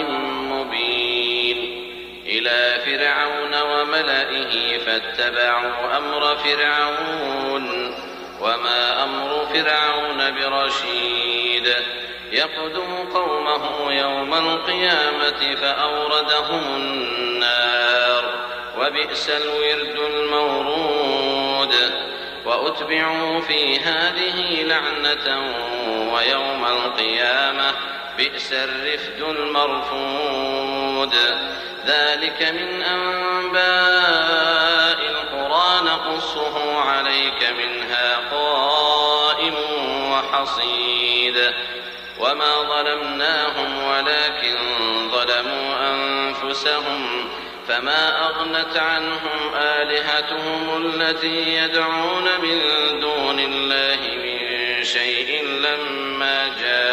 مبين إلى فرعون وملئه فاتبعوا أمر فرعون وما أمر فرعون برشيد. يقدم قومه يوم القيامة فأوردهم النار وبئس الورد المورود. وأتبعوا في هذه لعنة ويوم القيامة بئس الرفد المرفود. ذلك من أنباء القرى نقصه عليك منها قائم وحصيد. وما ظلمناهم ولكن ظلموا أنفسهم فما أغنت عنهم آلهتهم التي يدعون من دون الله من شيء لما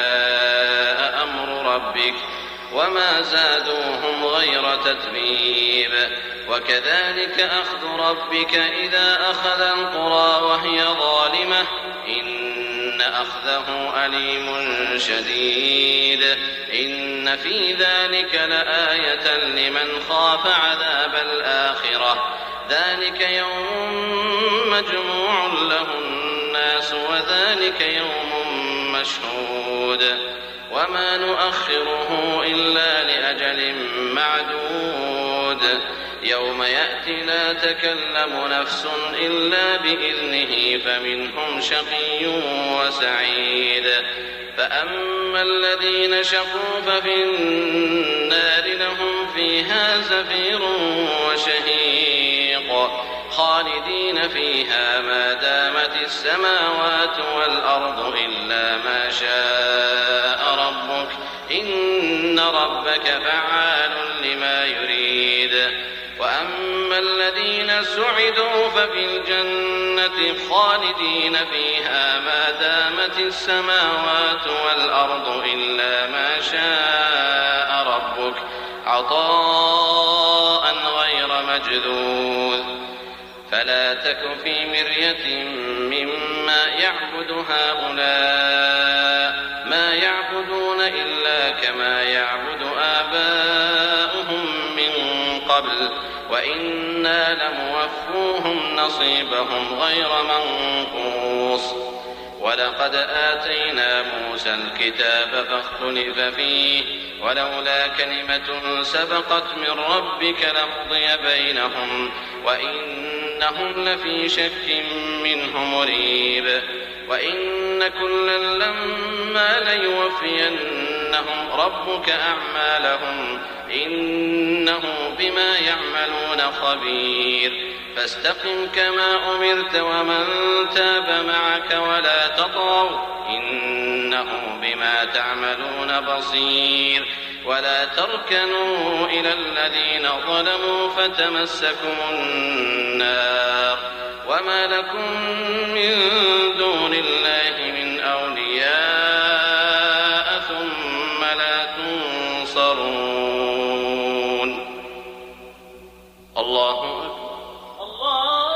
جاء أمر ربك وما زادوهم غير تتبيب. وكذلك أخذ ربك إذا أخذ القرى وهي ظالمة إن أخذه أليم شديد. إن في ذلك لآية لمن خاف عذاب الآخرة. ذلك يوم مجموع له الناس وذلك يوم مشهود. وما نؤخره إلا لأجل معدود. يوم يأتي لا تكلم نفس إلا بإذنه فمنهم شقي وسعيد. فأما الذين شقوا ففي النار لهم فيها زفير وشهيق خالدين فيها ما دامت السماوات والأرض إلا ما شاء ربك إن ربك فعال لما يريد. وأما الذين سعدوا ففي الجنة خالدين فيها ما دامت السماوات والأرض إلا ما شاء ربك عطاء غير مجذوذ. فلا تك في مرية مما يعبد هؤلاء ما يعبدون إلا كما يعبد آباؤهم من قبل وإنا لموفوهم نصيبهم غير منقوص. ولقد آتينا موسى الكتاب فاختلف فيه ولولا كلمة سبقت من ربك لقضي بينهم وإنهم لفي شك منه مريب. وإن كلا لما ليوفينهم ربك أعمالهم إنه بما يعملون خبير. فاستقم كما أمرت ومن تاب معك ولا تطغوا إنه بما تعملون بصير. ولا تركنوا إلى الذين ظلموا فتمسكم النار وما لكم من دون الله من أولياء ثم لا تنصرون. الله الله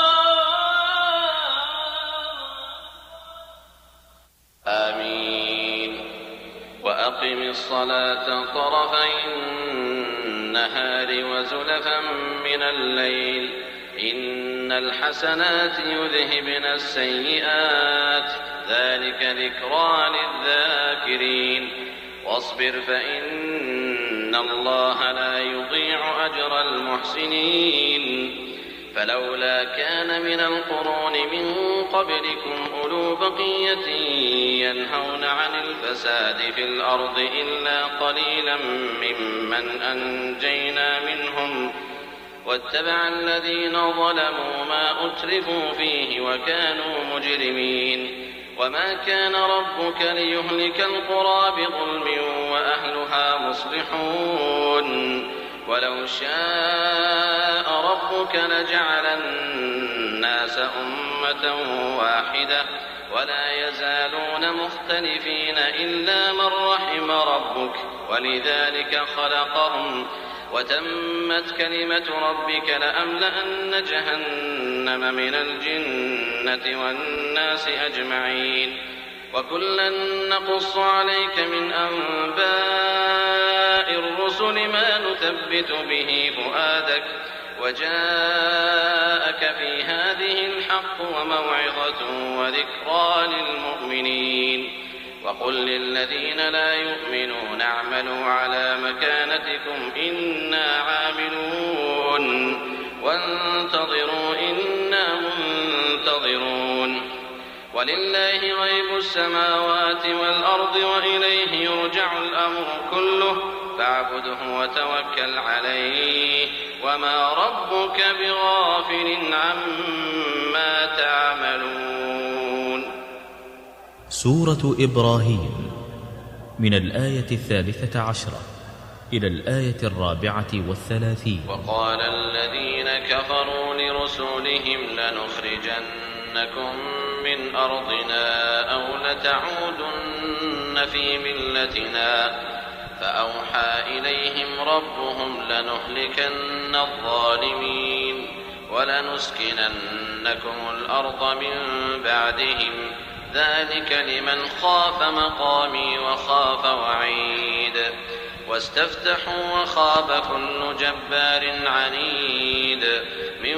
آمين. وأقم الصلاة طرفي النهار وزلفا من الليل إن الحسنات يذهبن السيئات ذلك ذكرى للذاكرين. واصبر فإن الله لا يضيع أجر المحسنين. فلولا كان من القرون من قبلكم أولو بقية ينهون عن الفساد في الأرض إلا قليلا ممن أنجينا منهم واتبع الذين ظلموا ما أترفوا فيه وكانوا مجرمين وما كان ربك ليهلك القرى بظلم وأهلها مصلحون ولو شاء ربك لجعل الناس أمة واحدة ولا يزالون مختلفين إلا من رحم ربك ولذلك خلقهم وتمت كلمة ربك لأملأن جهنم من الجنة والناس أجمعين وكلا نقص عليك من أنباء الرسل ما نثبت به فؤادك وجاءك في هذه الحق وموعظة وذكرى للمؤمنين وقل للذين لا يؤمنون اعملوا على مكانتكم إنا عاملون وانتظروا إنا منتظرون ولله غيب السماوات والأرض وإليه يرجع الأمر كله فاعبده وتوكل عليه وما ربك بغافل عما تعملون. سورة إبراهيم من الآية الثالثة عشرة إلى الآية الرابعة والثلاثين. وقال الذين كفروا لرسلهم لنخرجنكم من أرضنا أو لتعودن في ملتنا فأوحى إليهم ربهم لنهلكن الظالمين ولنسكننكم الأرض من بعدهم ذلك لمن خاف مقامي وخاف وعيد واستفتحوا وخاب كل جبار عنيد من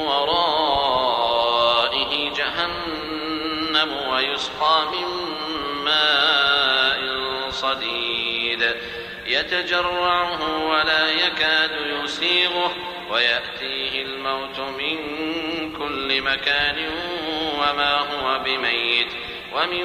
ورائه جهنم ويسقى من ماء صديد يتجرعه ولا يكاد يسيغه ويأتيه الموت من كل مكان وما هو بميت ومن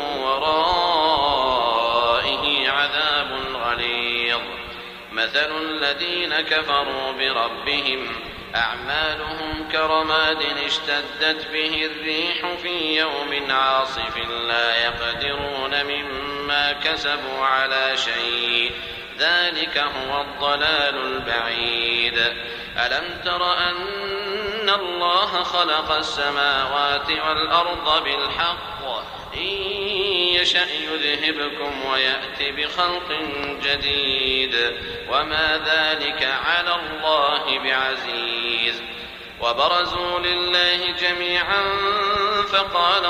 ورائه عذاب غليظ. مثل الذين كفروا بربهم أعمالهم كرماد اشتدت به الريح في يوم عاصف لا يقدرون مما كسبوا على شيء ذلك هو الضلال البعيد. ألم تر أن الله خلق السماوات والأرض بالحق إن يشأ يذهبكم ويأتي بخلق جديد وما ذلك على الله بعزيز. وبرزوا لله جميعا فقال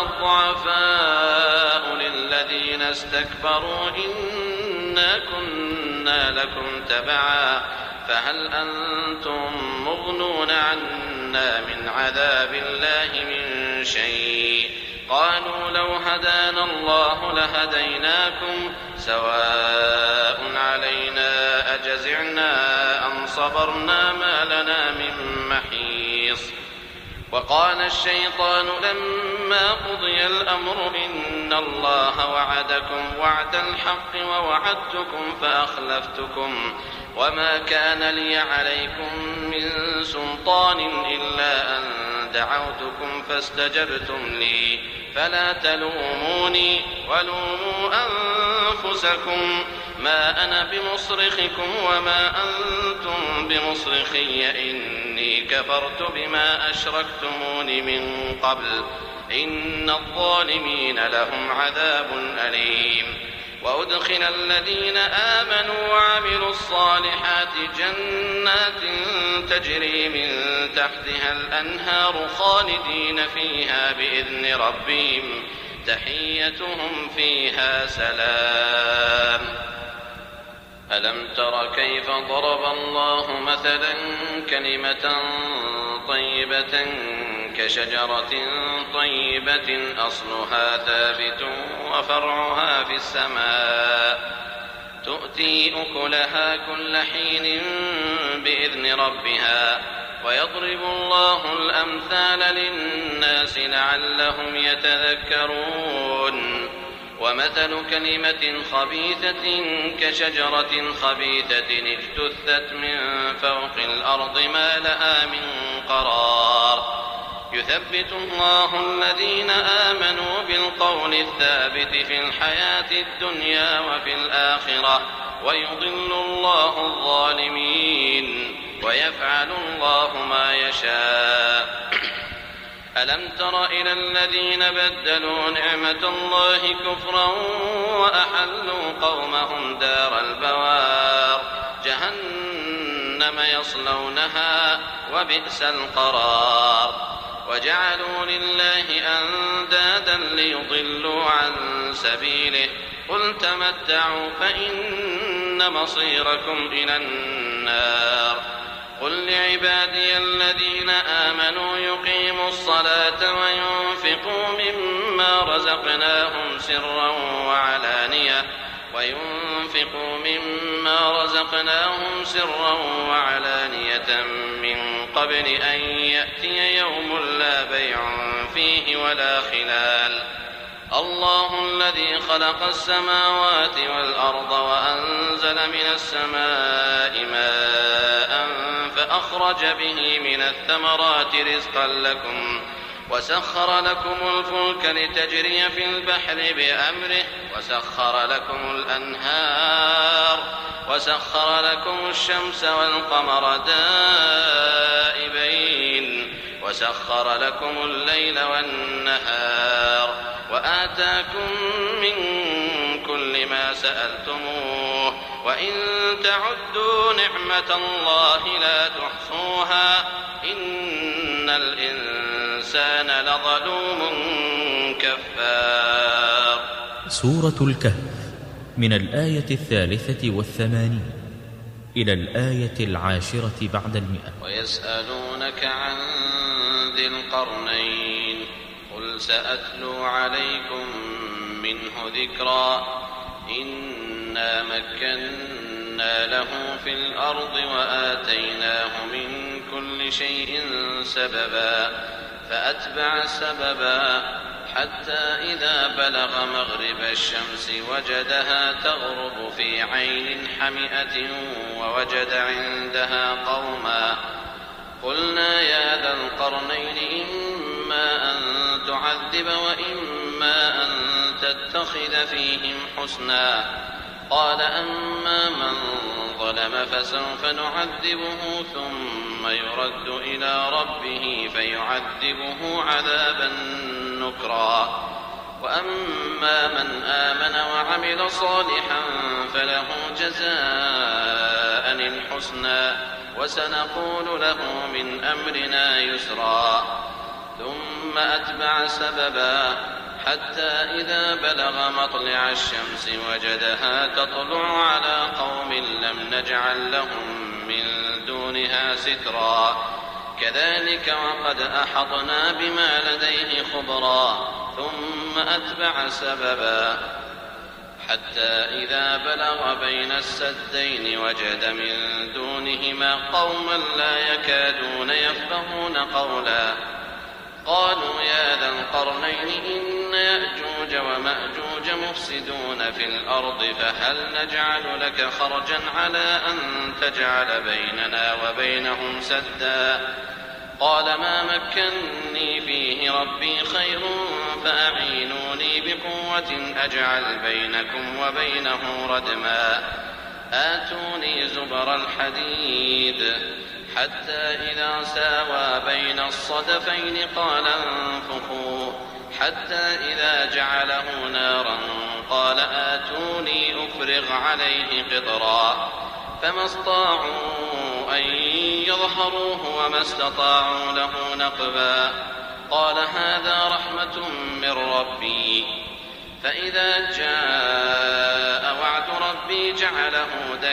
الضعفاء للذين استكبروا إنا كنا لكم تبعا فهل أنتم مغنون عنا من عذاب الله من شيء قالوا لو هدانا الله لهديناكم سواء علينا أجزعنا أم صبرنا ما لنا من محيص. وقال الشيطان لما قضي الأمر إن الله وعدكم وعد الحق ووعدتكم فأخلفتكم وما كان لي عليكم من سلطان إلا أن دعوتكم فاستجبتم لي فلا تلوموني ولوموا أنفسكم ما أنا بمصرخكم وما أنتم بمصرخي إني كفرت بما أشركتمون من قبل إن الظالمين لهم عذاب أليم. وأدخل الذين آمنوا وعملوا الصالحات جنات تجري من تحتها الأنهار خالدين فيها بإذن ربهم تحيتهم فيها سلام. ألم تر كيف ضرب الله مثلا كلمة طيبة كشجرة طيبة أصلها ثابت وفرعها في السماء تؤتي أكلها كل حين بإذن ربها ويضرب الله الأمثال للناس لعلهم يتذكرون ومثل كلمة خبيثة كشجرة خبيثة اجتثت من فوق الأرض ما لها من قرار يثبت الله الذين آمنوا بالقول الثابت في الحياة الدنيا وفي الآخرة ويضل الله الظالمين ويفعل الله ما يشاء. ألم تر إلى الذين بدلوا نعمة الله كفرا وأحلوا قومهم دار البوار جهنم يصلونها وبئس القرار وجعلوا لله أندادا ليضلوا عن سبيله قل تمتعوا فإن مصيركم إلى النار قل لعبادي الذين آمنوا يقيموا الصلاة وينفقوا مما رزقناهم سرا وعلانية وينفقوا مما رزقناهم سرا وعلانية من قبل أن يأتي يوم لا بيع فيه ولا خلال الله الذي خلق السماوات والأرض وأنزل من السماء ماء فأخرج به من الثمرات رزقا لكم وسخر لكم الفلك لتجري في البحر بأمره وسخر لكم الأنهار وسخر لكم الشمس والقمر دائبين وسخر لكم الليل والنهار وآتاكم من كل ما سألتموه وإن تعدوا نعمة الله لا تحصوها إن الإنسان لظلوم كفار. سورة الكهف من الآية الثالثة والثمانين إلى الآية العاشرة بعد المئة. ويسألونك عن ذي القرنين قل سأتلو عليكم منه ذكرا إنا مكنا له في الأرض وآتيناه من كل شيء سببا فأتبع سببا حتى إذا بلغ مغرب الشمس وجدها تغرب في عين حمئة ووجد عندها قوما قلنا يا ذا القرنين إما أن تعذب وإما أن تتخذ فيهم حسنا قال أما من ظلم فسوف نعذبه ثم يرد إلى ربه فيعذبه عذابا نكرا وأما من آمن وعمل صالحا فله جزاء الحسنى وسنقول له من أمرنا يسرا ثم أتبع سببا حتى إذا بلغ مطلع الشمس وجدها تطلع على قوم لم نجعل لهم من دونها سترا كذلك وقد أحطنا بما لديه خبرا ثم أتبع سببا حتى إذا بلغ بين السدين وجد من دونهما قوما لا يكادون يفقهون قولا قالوا يا ذا القرنين إن يأجوج ومأجوج مفسدون في الأرض فهل نجعل لك خرجا على أن تجعل بيننا وبينهم سدا قال ما مكني فيه ربي خير فأعينوني بقوة أجعل بينكم وبينه ردما آتوني زبر الحديد حتى إذا ساوى بين الصدفين قال انفخوا حتى إذا جعله نارا قال آتوني أفرغ عليه قطرا فما استطاعوا أن يظهروه وما استطاعوا له نقبا قال هذا رحمة من ربي فإذا جاء وعد ربي جعله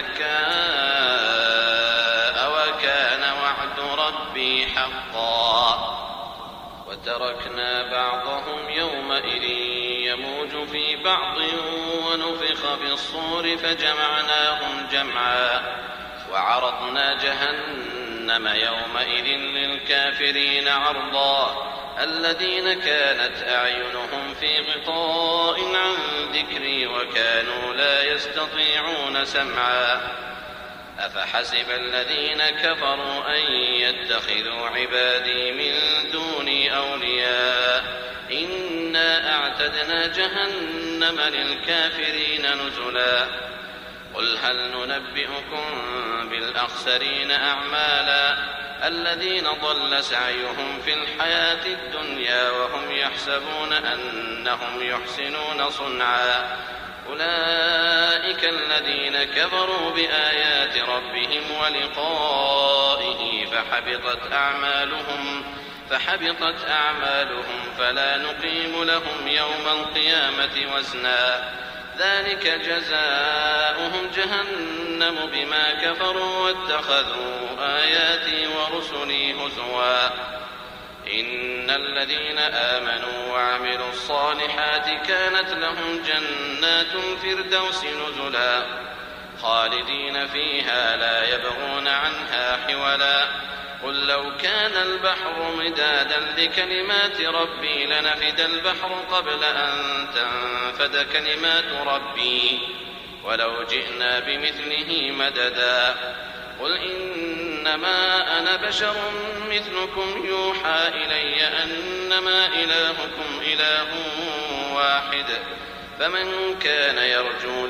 دكاء وكان وعد ربي حقا وتركنا بعضهم يومئذ يموج في بعض ونفخ في الصور فجمعناهم جمعا وعرضنا جهنم جهنم يومئذ للكافرين عرضا الذين كانت أعينهم في غطاء عن ذكري وكانوا لا يستطيعون سمعا أفحسب الذين كفروا أن يتخذوا عبادي من دوني أولياء إنا أعتدنا جهنم للكافرين نزلا قل هل ننبئكم بالأخسرين أعمالا الذين ضل سعيهم في الحياة الدنيا وهم يحسبون أنهم يحسنون صنعا أولئك الذين كفروا بآيات ربهم ولقائه فحبطت أعمالهم فحبطت أعمالهم فلا نقيم لهم يوم القيامة وزنا ذلك جزاؤهم جهنم بما كفروا واتخذوا آياتي ورسلي هزوا إن الذين آمنوا وعملوا الصالحات كانت لهم جنات الفردوس نزلا خالدين فيها لا يبغون عنها حولا قل لو كان البحر مدادا لكلمات ربي لنفد البحر قبل أن تنفد كلمات ربي ولو جئنا بمثله مددا قل إنما أنا بشر مثلكم يوحى إلي أنما إلهكم إله واحد فمن كان يرجو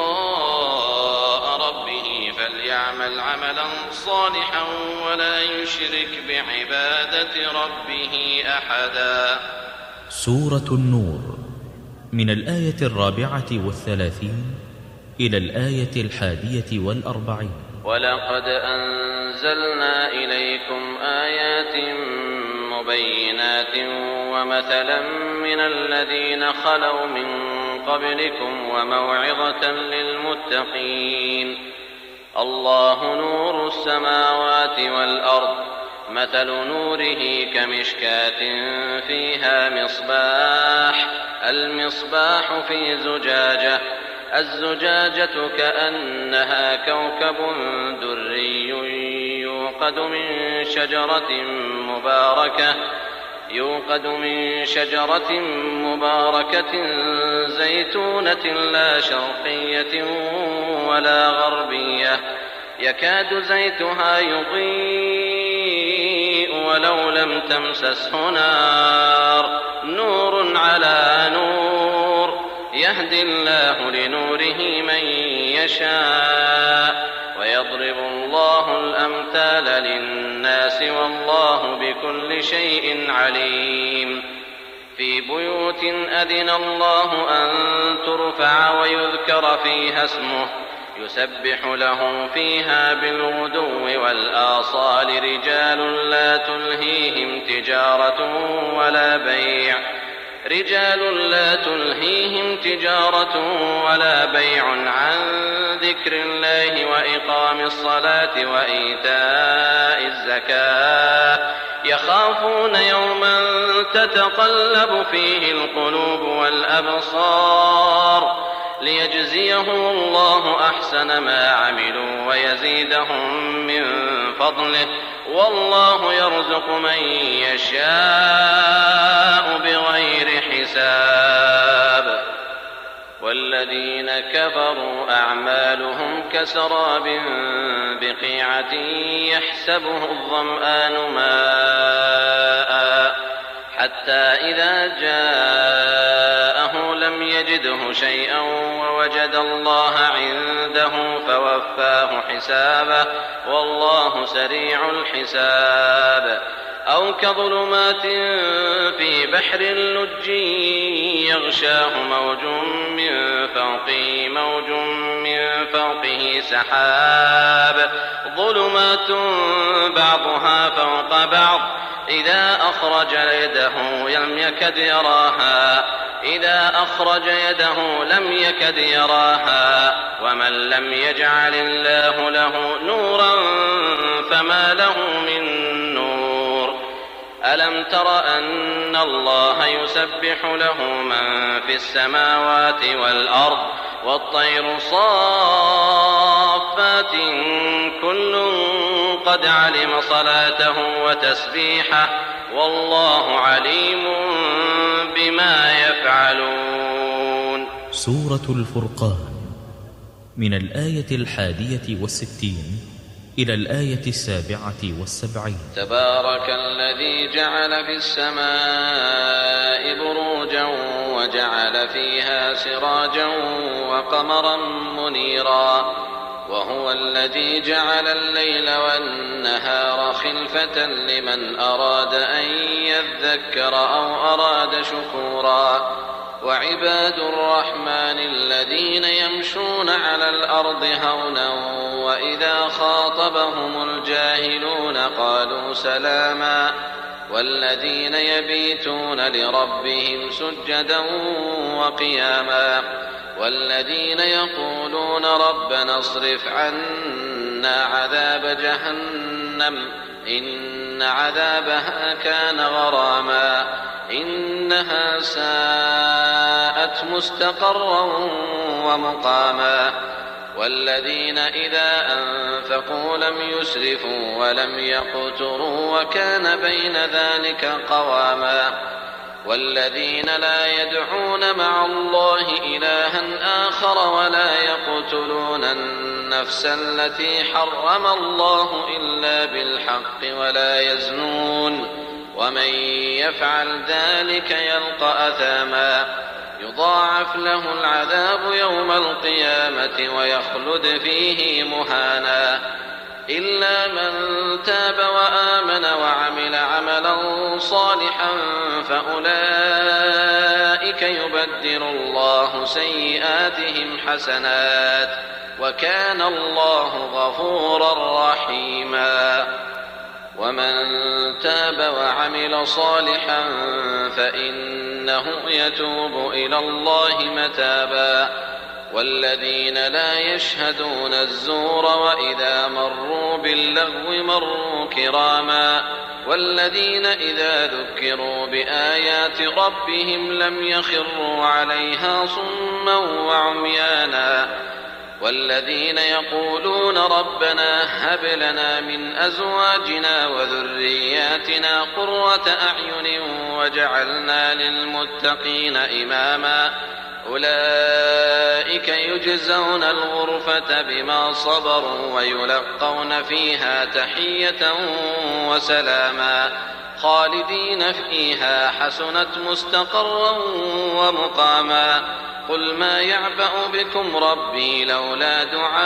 لقاء ربه فليعمل عملا صالحا ولا يشرك بعبادة ربه أحدا. سورة النور من الآية الرابعة والثلاثين إلى الآية الحادية والأربعين. ولقد أنزلنا إليكم آيات مبينات ومثلا من الذين خلوا من قبلكم وموعظة للمتقين الله نور السماوات والأرض مثل نوره كمشكاة فيها مصباح المصباح في زجاجة الزجاجة كأنها كوكب دري يوقد من شجرة مباركة يوقد من شجرة مباركة زيتونة لا شرقية ولا غربية يكاد زيتها يضيء ولو لم تمسسه نار نور على نور يهدي الله لنوره من يشاء ويضرب الله الأمثال للناس والله بكل شيء عليم في بيوت أذن الله أن ترفع ويذكر فيها اسمه يسبح له فيها بالغدو والآصال رجال لا تلهيهم تجارة ولا بيع رجال لا تلهيهم تجارة ولا بيع عن ذكر الله وإقام الصلاة وإيتاء الزكاة يخافون يوما تتقلب فيه القلوب والأبصار ليجزيهم الله أحسن ما عملوا ويزيدهم من فضله والله يرزق من يشاء بغير حساب والذين كفروا أعمالهم كسراب بقيعة يحسبه الظمآن ماء حتى إذا جاءه لم يجده شيئا ووجد الله عنده فوفاه حسابه والله سريع الحساب أو كظلمات في بحر لج يغشاه موج من فوقه موج من فوقه سحاب ظلمات بعضها فوق بعض إذا أخرج يده لم يكد يراها إذا أخرج يده لم يكد يراها ومن لم يجعل الله له نورا فما له من نور ألم تر أن الله يسبح له من في السماوات والأرض والطير صافات صافات كل قد علم صلاته وتسبيحه والله عليم بما يفعلون. سورة الفرقان من الآية الحادية والستين إلى الآية السابعة والسبعين. تبارك الذي جعل في السماء بروجا وجعل فيها سراجا وقمرا منيرا وهو الذي جعل الليل والنهار خلفة لمن أراد أن يذكر أو أراد شكورا. وعباد الرحمن الذين يمشون على الأرض هونا وإذا خاطبهم الجاهلون قالوا سلاما والذين يبيتون لربهم سجدا وقياما والذين يقولون ربنا اصرف عنا عذاب جهنم إن عذابها كان غراما إنها ساءت مستقرا ومقاما والذين إذا أنفقوا لم يسرفوا ولم يقتروا وكان بين ذلك قواما والذين لا يدعون مع الله إلها آخر ولا يقتلون النفس التي حرم الله إلا بالحق ولا يزنون ومن يفعل ذلك يلقى أثاما يضاعف له العذاب يوم القيامة ويخلد فيه مهانا إلا من تاب وآمن وعمل عملا صالحا فأولئك يبدل الله سيئاتهم حسنات وكان الله غفورا رحيما. ومن تاب وعمل صالحا فإنه يتوب إلى الله متابا والذين لا يشهدون الزور وإذا مروا باللغو مروا كراما والذين إذا ذكروا بآيات ربهم لم يخروا عليها صما وعميانا والذين يقولون ربنا هب لنا من أزواجنا وذرياتنا قرة أعين وجعلنا للمتقين إماما أولئك يجزون الغرفة بما صبروا ويلقون فيها تحية وسلاما خالدين فيها حسنت مستقرا ومقاما قل ما يعبأ بكم ربي لولا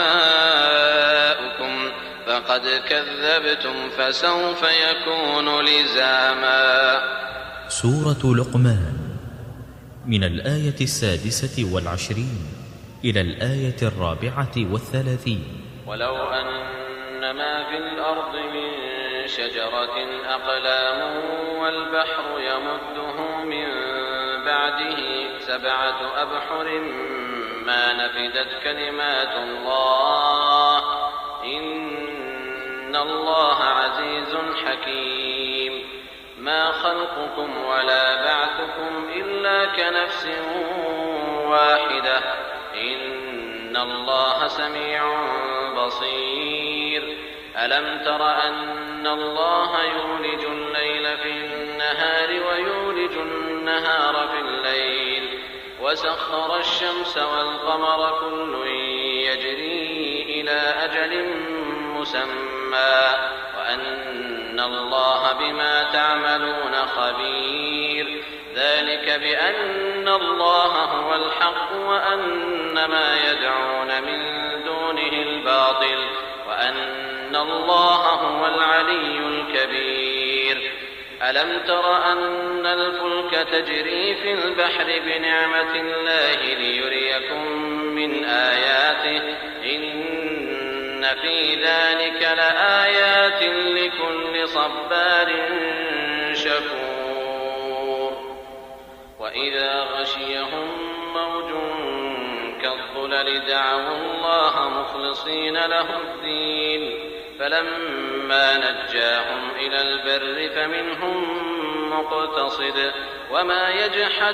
دعاؤكم فقد كذبتم فسوف يكون لزاما. سورة لقمان من الآية السادسة والعشرين إلى الآية الرابعة والثلاثين. ولو أن ما في الأرض من شجرة أقلام والبحر يمده من بعده سبعة أبحر ما نفدت كلمات الله إن الله عزيز حكيم. ما خلقكم ولا بعثكم إلا كنفس واحدة إن الله سميع بصير. ألم تر أن الله يولج الليل في النهار ويولج النهار في الليل وسخر الشمس والقمر كل يجري إلى أجل مسمى وأن الله بما تعملون خبير. ذلك بأن الله هو الحق وأن ما يدعون من دونه الباطل وأن الله هو العلي الكبير. ألم تر أن الفلك تجري في البحر بنعمة الله ليريكم من آياته إن في ذلك لآيات لكل صبار شكور. وإذا غشيهم موج كالظلل دعوا الله مخلصين له الدين فلما نجاهم إلى البر فمنهم مقتصد وما يجحد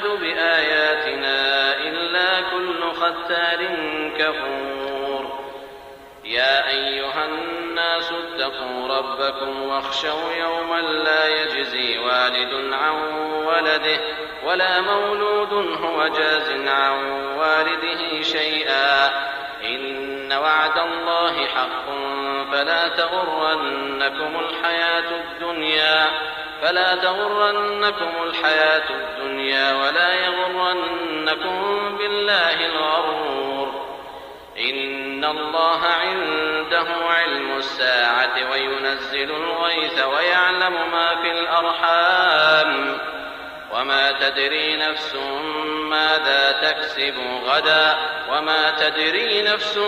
بآياتنا إلا كل ختار كفور. يا أيها الناس اتقوا ربكم واخشوا يوما لا يجزي والد عن ولده ولا مولود هو جاز عن والده شيئا إن وعد الله حق فلا تغرنكم الحياة الدنيا فلا تغرنكم الحياة الدنيا ولا يغرنكم بالله الغرور إن الله عنده علم الساعة وينزل الغيث ويعلم ما في الأرحام وما تدري نفس ماذا تكسب غدا وما تدري نفس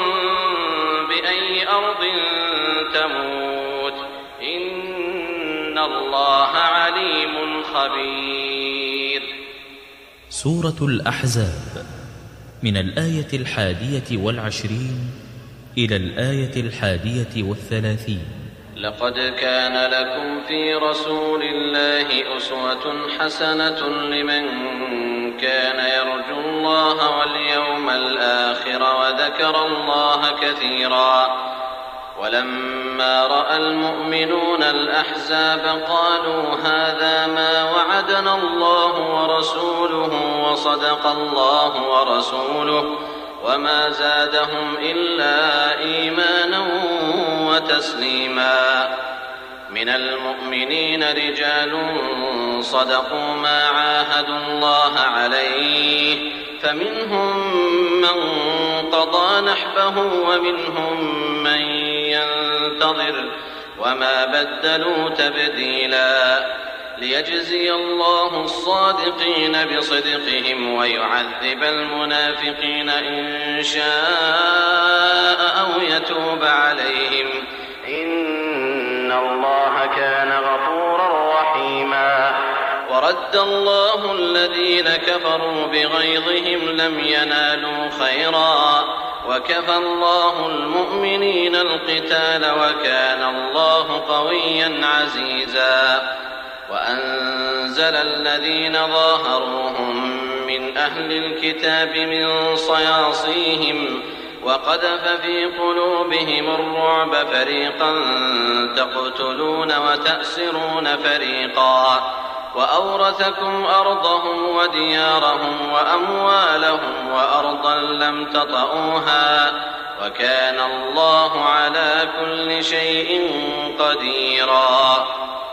بأي أرض تموت إن الله عليم خبير. سورة الأحزاب من الآية الحادية والعشرين إلى الآية الحادية والثلاثين. لقد كان لكم في رسول الله أسوة حسنة لمن كان يرجو الله واليوم الآخر وذكر الله كثيرا. ولما رأى المؤمنون الأحزاب قالوا هذا ما وعدنا الله ورسوله وصدق الله ورسوله وما زادهم إلا إيمانا وتسليما. من المؤمنين رجال صدقوا ما عاهدوا الله عليه فمنهم من قضى نحبه ومنهم من ينتظر وما بدلوا تبديلا ليجزي الله الصادقين بصدقهم ويعذب المنافقين إن شاء أو يتوب عليهم إن الله كان غفورا رحيما. ورد الله الذين كفروا بغيظهم لم ينالوا خيرا وكفى الله المؤمنين القتال وكان الله قويا عزيزا. وأنزل الذين ظاهروهم من أهل الكتاب من صياصيهم وقذف في قلوبهم الرعب فريقا تقتلون وتأسرون فريقا وأورثكم أرضهم وديارهم وأموالهم وأرضا لم تطئوها وكان الله على كل شيء قديرا.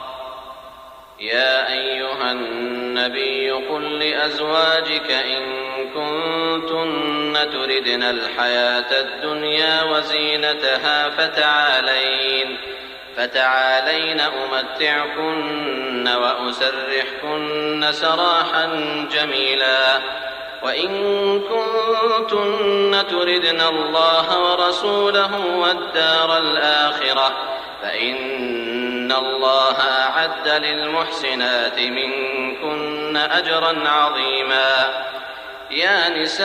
يا أيها النبي قل لأزواجك إن كنتن تردن الحياة الدنيا وزينتها فتعالين فتعالين أمتعكن وأسرحكن سراحا جميلا. وإن كنتن تردن الله ورسوله والدار الآخرة فإن الله أعد للمحسنات منكن أجرا عظيما. يا نساء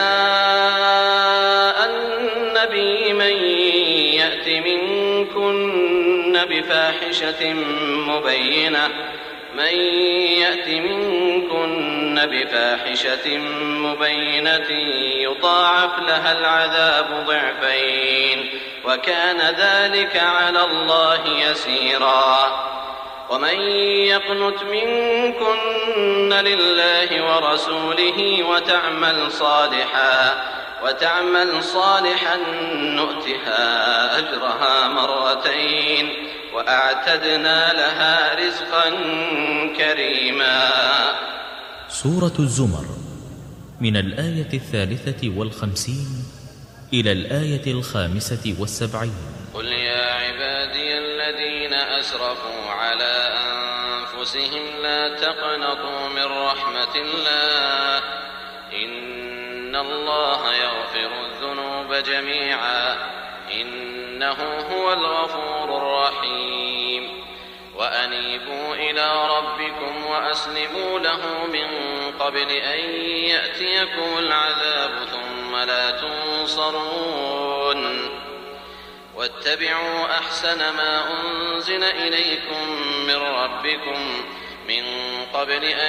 النبي من يأت منكن بفاحشة مبينة من يأت منكن بفاحشة مبينة يضاعف لها العذاب ضعفين وكان ذلك على الله يسيرا. ومن يقنت منكن لله ورسوله وتعمل صالحا وتعمل صالحا نؤتها أجرها مرتين وأعتدنا لها رزقا كريما. سورة الزمر من الآية الثالثة والخمسين إلى الآية الخامسة والسبعين. قل يا عبادي الذين أسرفوا على أنفسهم لا تقنطوا من رحمة الله إن الله يغفر الذنوب جميعا إنه هو الغفور الرحيم. وأنيبوا إلى ربكم وأسلموا له من قبل أن يأتيكم العذاب ثم لا تنصرون. واتبعوا أحسن ما أنزل إليكم من ربكم من قبل أن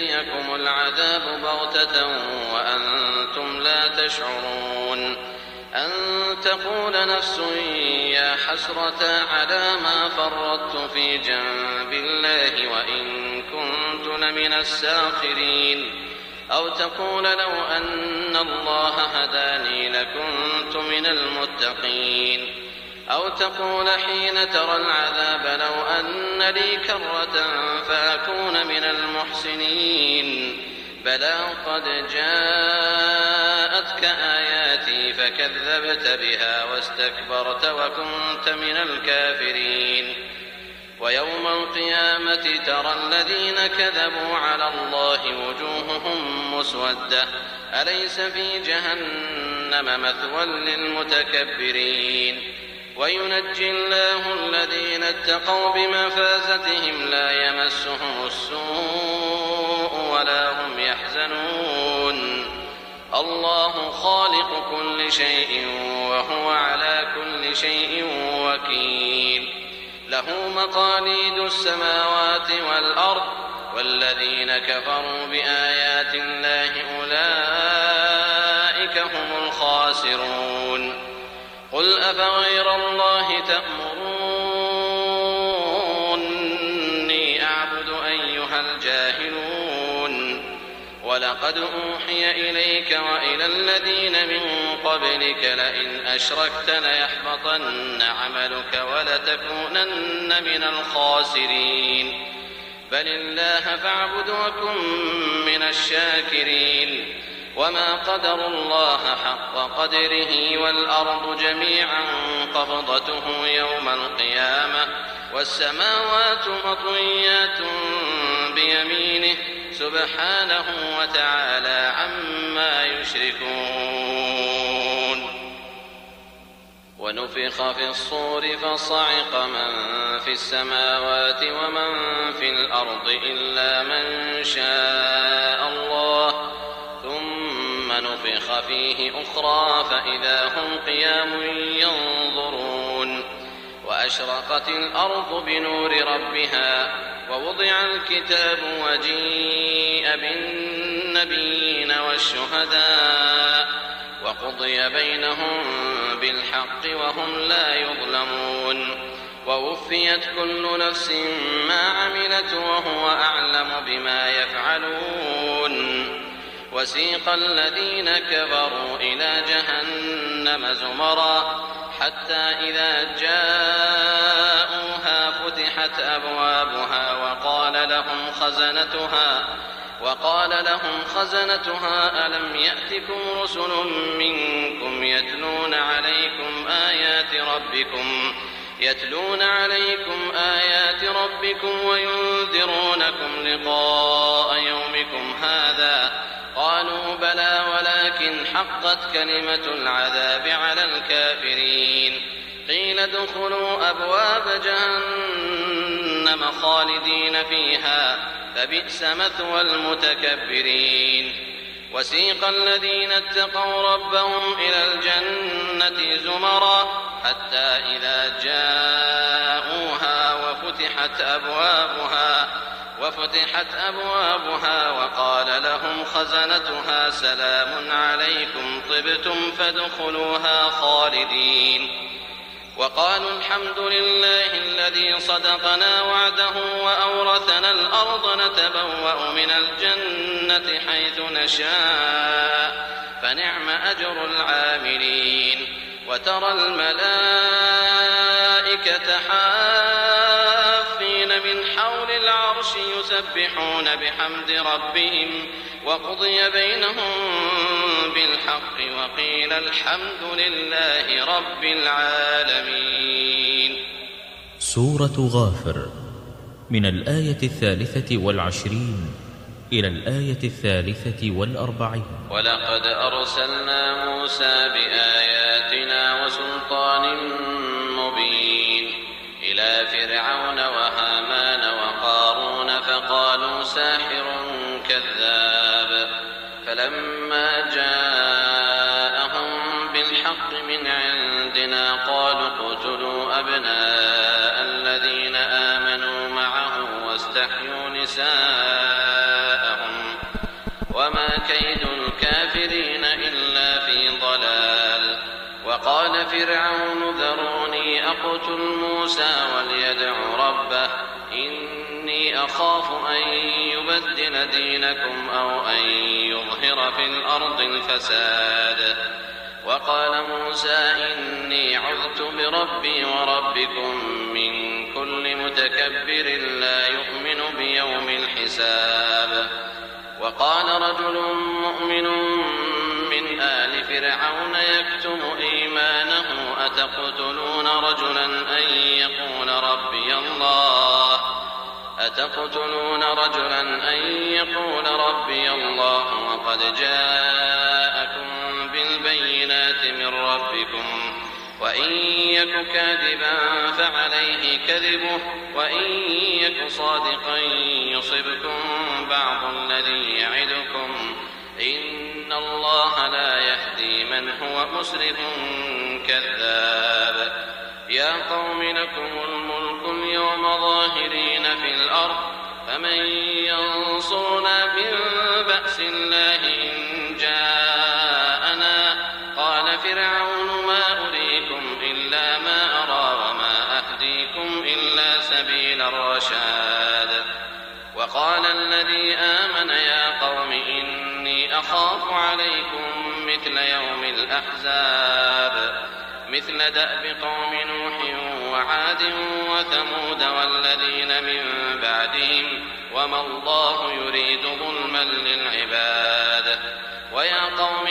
يأتيكم العذاب بغتة وأنتم لا تشعرون. أن تقول نفس يا حسرة على ما فرطت في جنب الله وإن كنت لمن الساخرين أو تقول لو أن الله هداني لكنت من المتقين أو تقول حين ترى العذاب لو أن لي كرة فأكون من المحسنين بلى قد جاءتك آياتي فكذبت بها واستكبرت وكنت من الكافرين ويوم القيامة ترى الذين كذبوا على الله وجوههم مسودة أليس في جهنم مثوى للمتكبرين وينجي الله الذين اتقوا بمفازتهم لا يمسهم السوء ولا هم يحزنون الله خالق كل شيء وهو على كل شيء وكيل له مقاليد السماوات والأرض والذين كفروا بآيات الله أولئك هم الخاسرون قل أفغير الله تأمروني أعبد أيها الجاهلون ولقد أوحي إليك وإلى الذين من قبلك لئن أشركت ليحبطن عملك ولتكونن من الخاسرين بل الله فاعبد وكن من الشاكرين وما قدروا الله حق قدره والأرض جميعا قبضته يوم القيامة والسماوات مطويات بيمينه سبحانه وتعالى عما يشركون ونفخ في الصور فصعق من في السماوات ومن في الأرض إلا من شاء الله ثم نفخ فيه أخرى فإذا هم قيام ينظرون وأشرقت الأرض بنور ربها ووضع الكتاب وجيء بالنبيين والشهداء وقضي بينهم بالحق وهم لا يظلمون ووفيت كل نفس ما عملت وهو أعلم بما يفعلون وسيق الذين كفروا إلى جهنم زمرا حتى إذا جاءوها فتحت أبوابها وقال لهم خزنتها وقال لهم خزنتها ألم يأتكم رسل منكم يتلون عليكم آيات ربكم يتلون عليكم آيات ربكم وينذرونكم لقاء يومكم هذا قالوا بلى ولكن حقت كلمة العذاب على الكافرين قيل ادخلوا أبواب جهنم خالدين فيها فبئس مثوى المتكبرين وسيق الذين اتقوا ربهم إلى الجنة زمرا حتى إذا جاءوها وفتحت أبوابها وفتحت أبوابها وقال لهم خزنتها سلام عليكم طبتم فادخلوها خالدين وقالوا الحمد لله الذي صدقنا وعده وأورثنا الأرض نتبوأ من الجنة حيث نشاء فنعم أجر العاملين وترى الملائكة حافين من حول العرش يسبحون بحمد ربهم وقضي بينهم بالحق وقيل الحمد لله رب العالمين. سورة غافر من الآية الثالثة والعشرين إلى الآية الثالثة والأربعين. ولقد أرسلنا موسى بآياتنا وسلطان مبين إلى فرعون وهامان وقارون فقالوا ساحر كذاب فلما جاءهم بالحق من عندنا قالوا اقتلوا أبناء الذين آمنوا معه واستحيوا نساءهم وما كيد الكافرين إلا في ضلال وقال فرعون ذروني أقتل موسى وليدع ربه إني أخاف أن يبدل دينكم أو أن يظهر في الأرض الفساد. وقال موسى إني عذت بربي وربكم من كل متكبر لا يؤمن بيوم الحساب. وقال رجل مؤمن من آل فرعون يكتم إيمانه أتقتلون رجلا أن يقول ربي الله أتقتلون رجلا أن يقول ربي الله وقد جاءكم بالبينات من ربكم وإن يك كاذبا فعليه كذبه وإن يك صادقا يصبكم بعض الذي يعدكم إن الله لا يهدي من هو مسرف كذاب. يا قوم لكم الملك اليوم ظاهرين في الأرض فمن ينصرنا من بأس الله إن جاءنا. قال فرعون ما أريكم إلا ما أرى وما أهديكم إلا سبيل الرشاد. وقال الذي آمن يا قوم إني أخاف عليكم مثل يوم الأحزاب مثل دأب قوم نوح وعاد وثمود والذين من بعدهم وما الله يريد ظلما للعباد. ويا قوم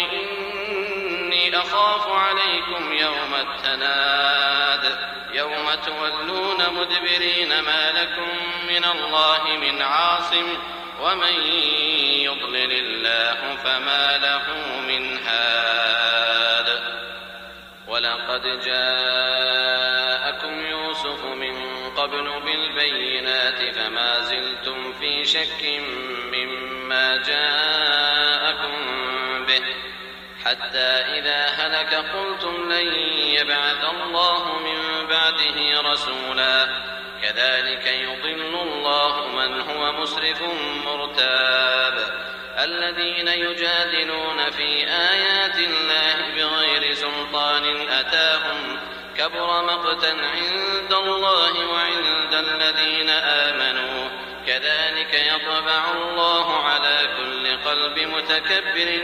إني أخاف عليكم يوم التناد يوم تولون مدبرين ما لكم من الله من عاصم ومن يضلل الله فما له من هاد. ولقد جاءكم يوسف من قبل بالبينات فما زلتم في شك مما جاءكم به حتى إذا هلك قلتم لن يبعث الله من بعده رسولا كذلك يضل الله من هو مسرف مرتاب. الذين يجادلون في آيات الله بغير سلطان أتاهم كبر مقتا عند الله وعند الذين آمنوا كذلك يطبع الله على كل قلب متكبر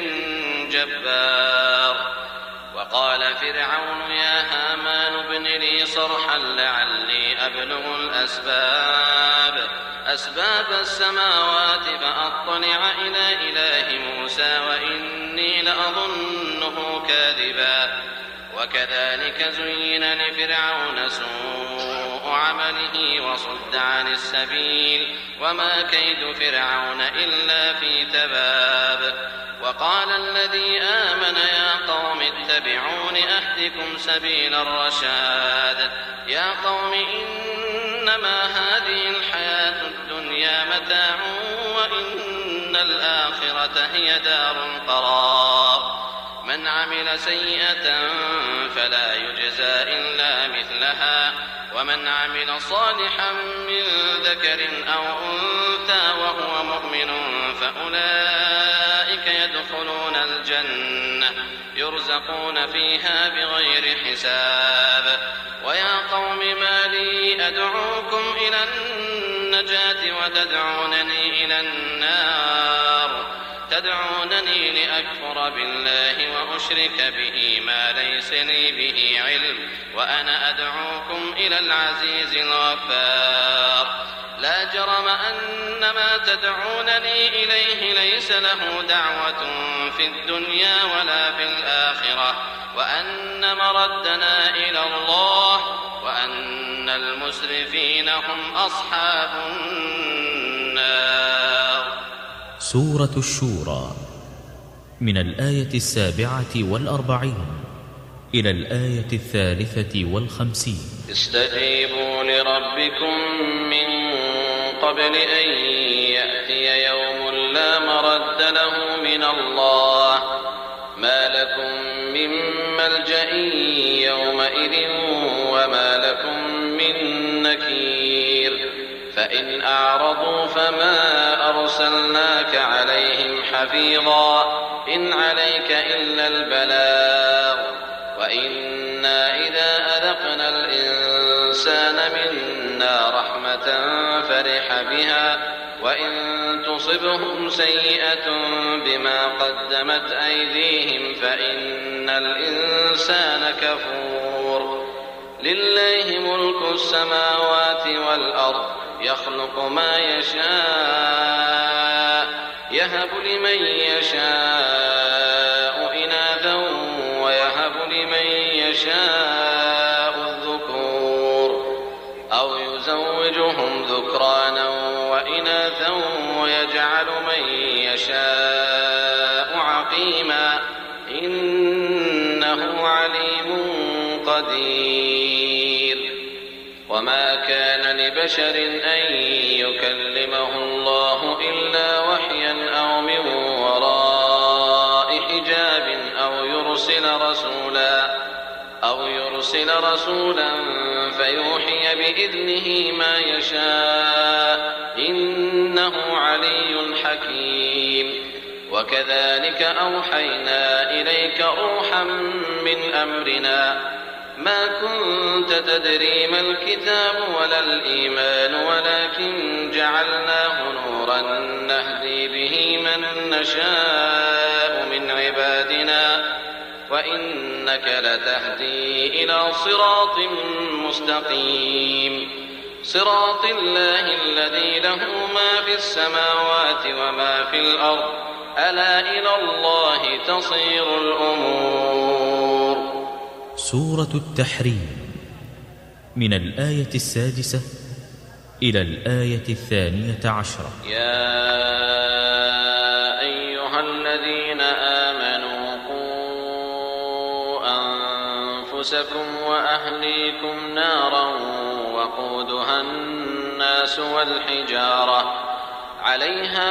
جبار. وقال فرعون يا هامان ابن لي صرحا لعلي أبلغ الأسباب أسباب السماوات فأطلع إلى إله موسى وإني لأظنه كاذبا. وكذلك زين لفرعون سوء عمله وصد عن السبيل وما كيد فرعون إلا في تباب. وقال الذي آمن يا قوم اتبعون أهدكم سبيل الرشاد. يا قوم إنما هذه الحياة الدنيا متاع وإن الآخرة هي دار القرار. من عمل سيئة فلا يجزى إلا مثلها ومن عمل صالحا من ذكر أو أنثى وهو مؤمن فأولئك يدخلون الجنة يرزقون فيها بغير حساب. ويا قوم ما لي أدعوكم إلى النجاة وتدعونني إلى النار تدعونني لأكفر بالله وأشرك به ما ليس لي به علم وأنا أدعوكم إلى العزيز الغفار. لا جرم أن ما تدعونني إليه ليس له دعوة في الدنيا ولا في الآخرة وأن مردنا إلى الله وأن المسرفين هم أصحاب النار. سورة الشورى من الآية السابعة والأربعين إلى الآية الثالثة والخمسين. استجيبوا لربكم من قبل أن يأتي يوم لا مرد له من الله ما لكم من ملجأ يومئذ وما لكم من نكير. فإن أعرضوا فما أرسلناك عليهم حفيظا إن عليك إلا البلاغ وإن تصبهم سيئة بما قدمت أيديهم فإن الإنسان كفور. لله ملك السماوات والأرض يخلق ما يشاء يهب لمن يشاء إناثا ويهب لمن يشاء الذكور أو يزوجهم ذكرانا وإناثا ويجعل من يشاء عقيما إنه عليم قدير. وما كان لبشر أن يكلمه الله إلا وحيا أو من وراء حجاب أو يرسل رسولا أو يرسل رسولا فيوحي بإذنه ما يشاء إنه علي حكيم. وكذلك أوحينا إليك روحا من أمرنا ما كنت تدري ما الكتاب ولا الإيمان ولكن جعلناه نورا نهدي به من نشاء من عبادنا وإنك لتهدي إلى صراط مستقيم صراط الله الذي له ما في السماوات وما في الأرض ألا إلى الله تصير الأمور. سورة التحريم من الآية السادسة إلى الآية الثانية عشرة. يا أيها الذين آمنوا قوا أنفسكم وأهليكم نارا وقودها الناس والحجارة عليها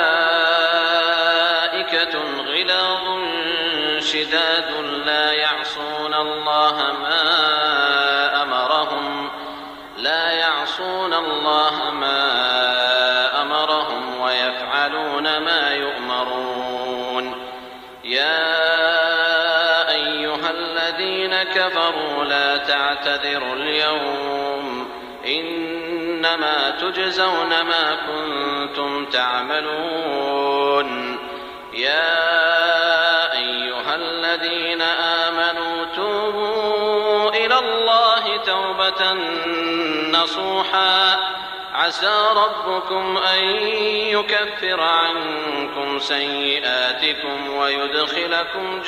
ملائكة غلاظ شداد لا يعصون الله ما أمرهم لا يعصون الله ما أمرهم ويفعلون ما يؤمرون. يا أيها الذين كفروا لا تعتذروا اليوم إنما تجزون ما كنتم تعملون. يا أيها الذين آمنوا توبوا إلى الله توبة نصوحا عسى ربكم أن يكفر عنكم سيئاتكم ويدخلكم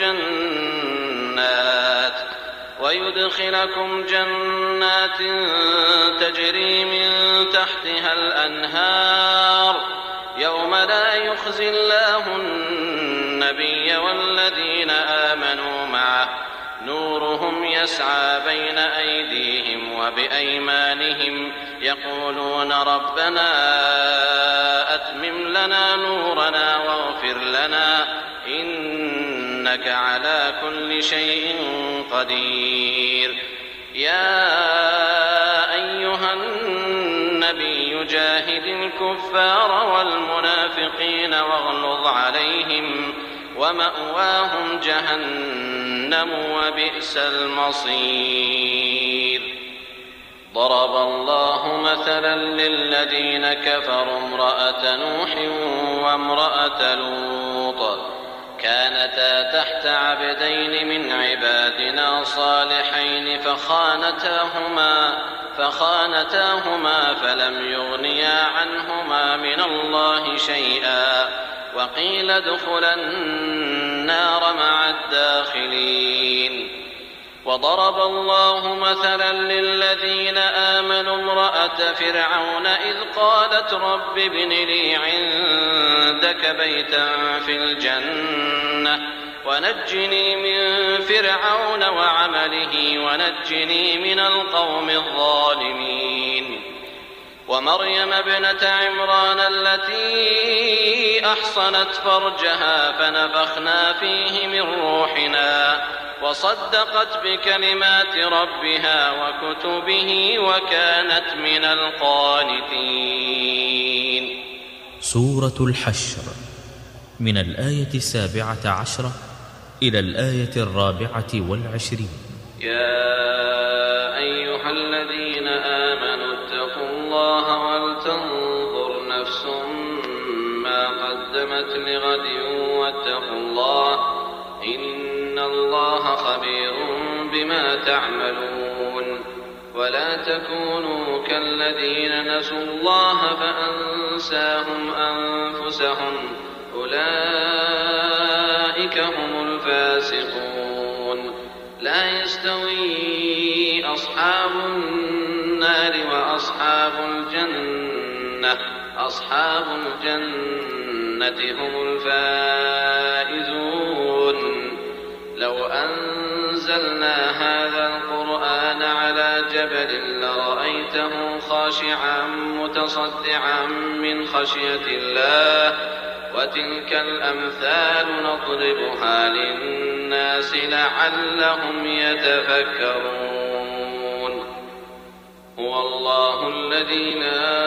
جنات ويدخلكم جنات تجري من تحتها الأنهار يوم لا يخزي الله النبي والذين آمنوا معه نورهم يسعى بين أيديهم وبأيمانهم يقولون ربنا أتمم لنا نورنا واغفر لنا إنك على كل شيء قدير. يا أيها النبي جاهد الكفار والمنافقين واغلظ عليهم ومأواهم جهنم وبئس المصير. ضرب الله مثلا للذين كفروا امرأة نوح وامرأة لوط كانتا تحت عبدين من عبادنا صالحين فخانتاهما فخانتاهما فلم يغنيا عنهما من الله شيئا وقيل ادخلا النار مع الداخلين. وضرب الله مثلا للذين آمنوا امرأة فرعون إذ قالت رب ابن لي عندك بيتا في الجنة ونجني من فرعون وعمله ونجني من القوم الظالمين. ومريم ابنة عمران التي أحصنت فرجها فنفخنا فيه من روحنا وصدقت بكلمات ربها وكتبه وكانت من القانتين. سورة الحشر من الآية السابعة عشرة إلى الآية الرابعة والعشرين. يا أيها الذين آمنوا اتقوا الله ولتنظر نفس ما خبير بما تعملون. ولا تكونوا كالذين نسوا الله فأنساهم أنفسهم أولئك هم الفاسقون. لا يستوي أصحاب النار وأصحاب الجنة أصحاب الجنة هم الفائزون. لو أنزلنا هذا القرآن على جبل لرأيته خاشعا متصدعا من خشية الله. وتلك الأمثال نضربها للناس لعلهم يتفكرون. هو الله الذي لا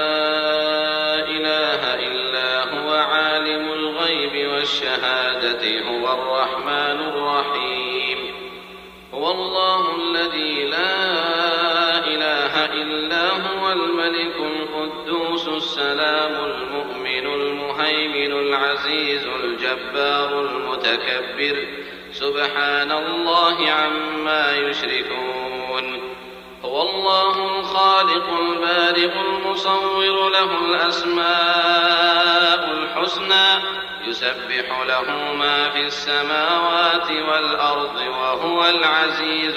إله إلا هو عالم الغيب والشهادة هو الرحمن الرحيم. هو الله الذي لا إله إلا هو الملك القدوس السلام المؤمن المهيمن العزيز الجبار المتكبر سبحان الله عما يشركون. هو الله الخالق البارئ المصور له الأسماء الحسنى يسبح له ما في السماوات والأرض وهو العزيز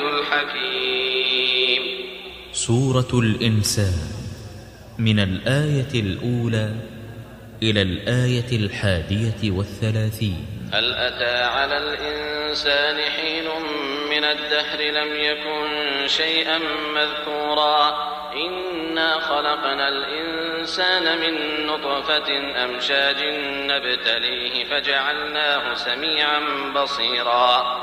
الحكيم. سورة الإنسان من الآية الأولى إلى الآية الحادية والثلاثين. هل أتى على الإنسان حين من الدهر لم يكن شيئا مذكورا. إنا خلقنا الإنسان من نطفة أمشاج نبتليه فجعلناه سميعا بصيرا.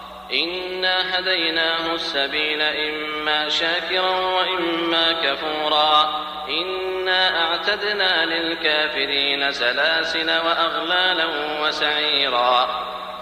إنا هديناه السبيل إما شاكرا وإما كفورا. إنا أعتدنا للكافرين سلاسل وأغلالا وسعيرا.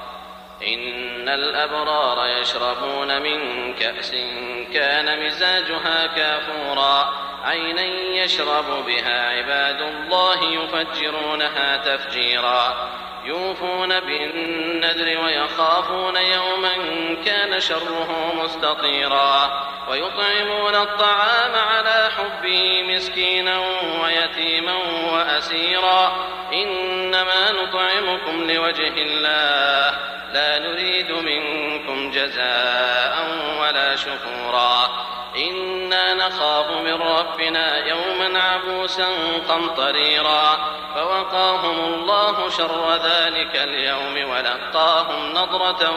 إن الأبرار يشربون من كأس كان مزاجها كافورا. عينا يشرب بها عباد الله يفجرونها تفجيرا. يوفون بالنذر ويخافون يوما كان شره مستطيرا. ويطعمون الطعام على حبه مسكينا ويتيما وأسيرا. إنما نطعمكم لوجه الله لا نريد منكم جزاء ولا شكورا. إنا نخاف من ربنا يوما عبوسا قمطريرا. فوقاهم الله شر ذلك اليوم ولقاهم نضرة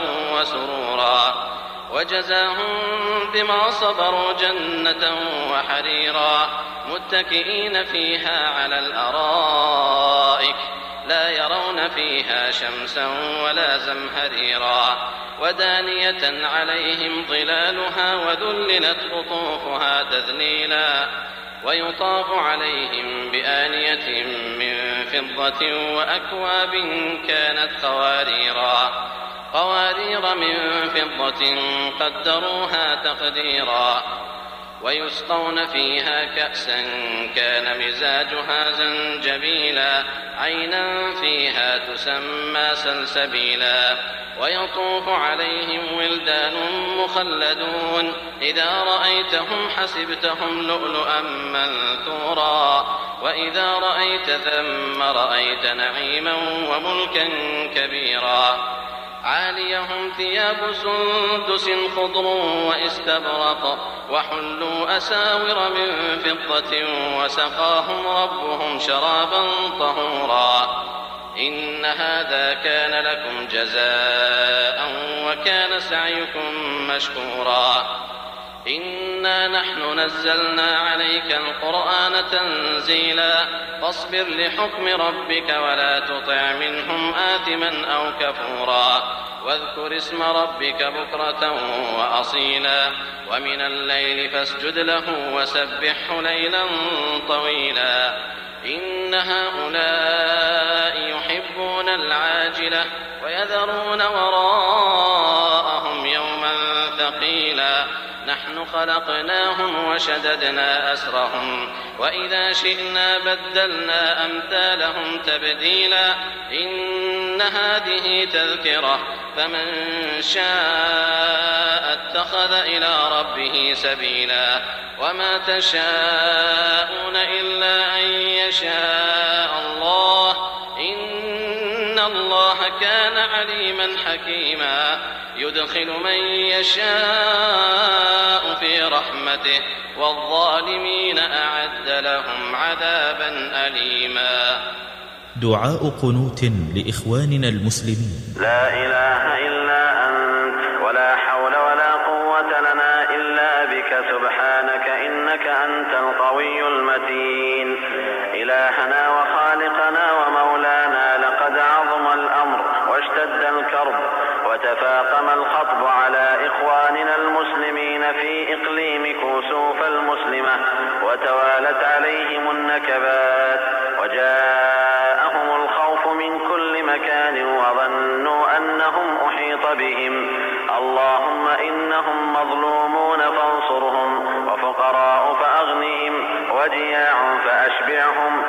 وسرورا. وجزاهم بما صبروا جنة وحريرا متكئين فيها على الأرائك لا يرون فيها شمسا ولا زمهريرا. ودانية عليهم ظلالها وذللت قطوفها تذليلا. ويطاف عليهم بآنية من فضة وأكواب كانت قواريرا قوارير من فضة قدروها تقديرا. ويسقون فيها كأسا كان مزاجها زنجبيلا. عينا فيها تسمى سلسبيلا. ويطوف عليهم ولدان مخلدون إذا رأيتهم حسبتهم لؤلؤا منثورا. وإذا رأيت ثم رأيت نعيما وملكا كبيرا. عاليهم ثياب سندس خضر واستبرق وحلوا أساور من فضة وسقاهم ربهم شرابا طهورا. إن هذا كان لكم جزاء وكان سعيكم مشكورا. إنا نحن نزلنا عليك القرآن تنزيلا. فاصبر لحكم ربك ولا تطع منهم آثما أو كفورا. واذكر اسم ربك بكرة وأصيلا. ومن الليل فاسجد له وسبحه ليلا طويلا. إن هؤلاء يحبون العاجلة ويذرون وراءهم يوما ثقيلا. نحن خلقناهم وشددنا أسرهم وإذا شئنا بدلنا أمثالهم تبديلا. إن هذه تذكرة فمن شاء اتخذ إلى ربه سبيلا وما تشاءون إلا أن يشاء الله إن الله كان عليما حكيما يدخل من يشاء في رحمته والظالمين أعد لهم عذابا أليما. دعاء قنوت لإخواننا المسلمين. لا إله إلا أنت ولا حول ولا قوة لنا إلا بك سبحانك إنك أنت القوي المتين. إلهنا وخالقنا ومولانا لقد عظم الأمر واشتد الكرب وتفاقم الخطب على إخواننا المسلمين في إقليم كوسوف المسلمة وتوالت عليهم النكبات وجاءهم الخوف من كل مكان وظنوا أنهم أحيط بهم. اللهم إنهم مظلومون فانصرهم وفقراء فأغنهم وجياع فأشبعهم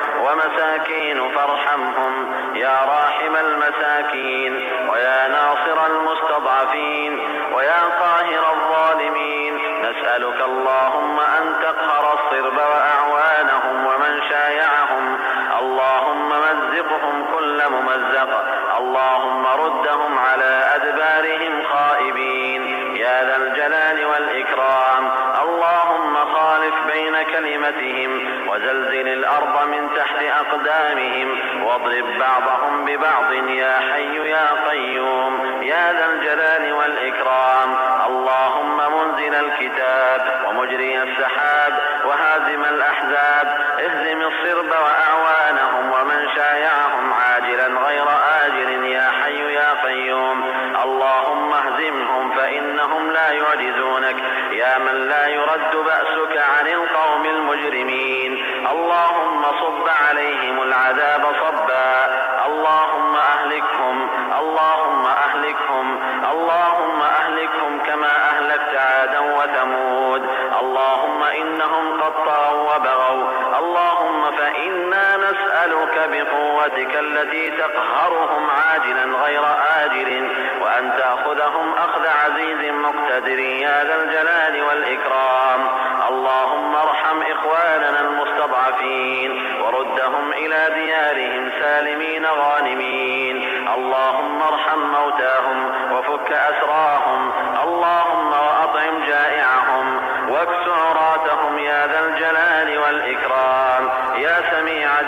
ومساكين فارحمهم يا راحم المساكين ويا ناصر المستضعفين ويا قاهر الظالمين. نسألك اللهم أن تقهر الصرب وأعوانهم ومن شايعهم. اللهم مزقهم كل ممزق. اللهم ردهم على أدبارهم خائبين يا ذا الجلال والإكرام. اللهم خالف بين كلمتهم وزلزل الأرض من تحت أقدامهم واضرب بعضهم ببعض يا حي يا قيوم يا ذا الجلال والإكرام. اللهم منزل الكتاب ومجري السحاب وهازم الأحزاب اهزم الصرب وأعوانهم ومن شايعهم عاجلا غير آجل يا حي يا قيوم. اللهم اهزمهم فإنهم لا يعجزونك يا من لا يرد بأسك عن القوم المجرمين. اللهم صب عليهم العذاب صبا. اللهم أهلكهم اللهم أهلكهم اللهم أهلكهم كما أهلكت عادا وثمود. اللهم إنهم قد طغوا وبغوا. اللهم فإنا نسألك بقوتك التي تقهرهم عاجلا غير آجل وأن تأخذهم أخذ عزيز مقتدر يا ذا الجلال والإكرام. اللهم ارحم إخواننا المستضعفين وردهم إلى ديارهم سالمين غانمين. اللهم ارحم موتاهم وفك أسراهم. اللهم وأطعم جائعهم واكس عراتهم يا ذا الجلال والإكرام يا سميع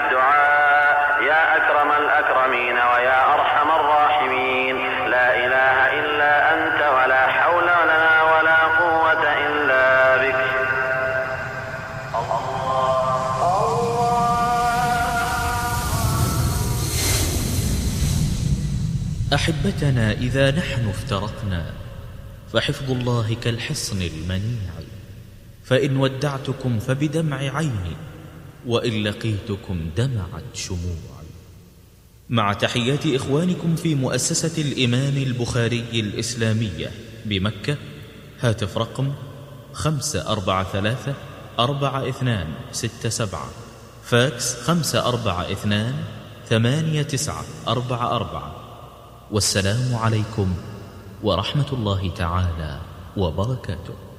الدعاء يا أكرم الأكرمين ويا أرحم الراحمين. لا إله إلا أنت ولا حول لنا ولا قوة إلا بك. أحبتنا، إذا نحن افترقنا فحفظ الله كالحصن المنيع، فإن ودعتكم فبدمع عيني وإن لقيتكم دمعت شموعي. مع تحيات إخوانكم في مؤسسة الإمام البخاري الإسلامية بمكة. هاتف رقم خمسة أربعة ثلاثة أربعة اثنان ستة سبعة، فاكس خمسة أربعة اثنان ثمانية تسعة أربعة أربعة. والسلام عليكم ورحمة الله تعالى وبركاته.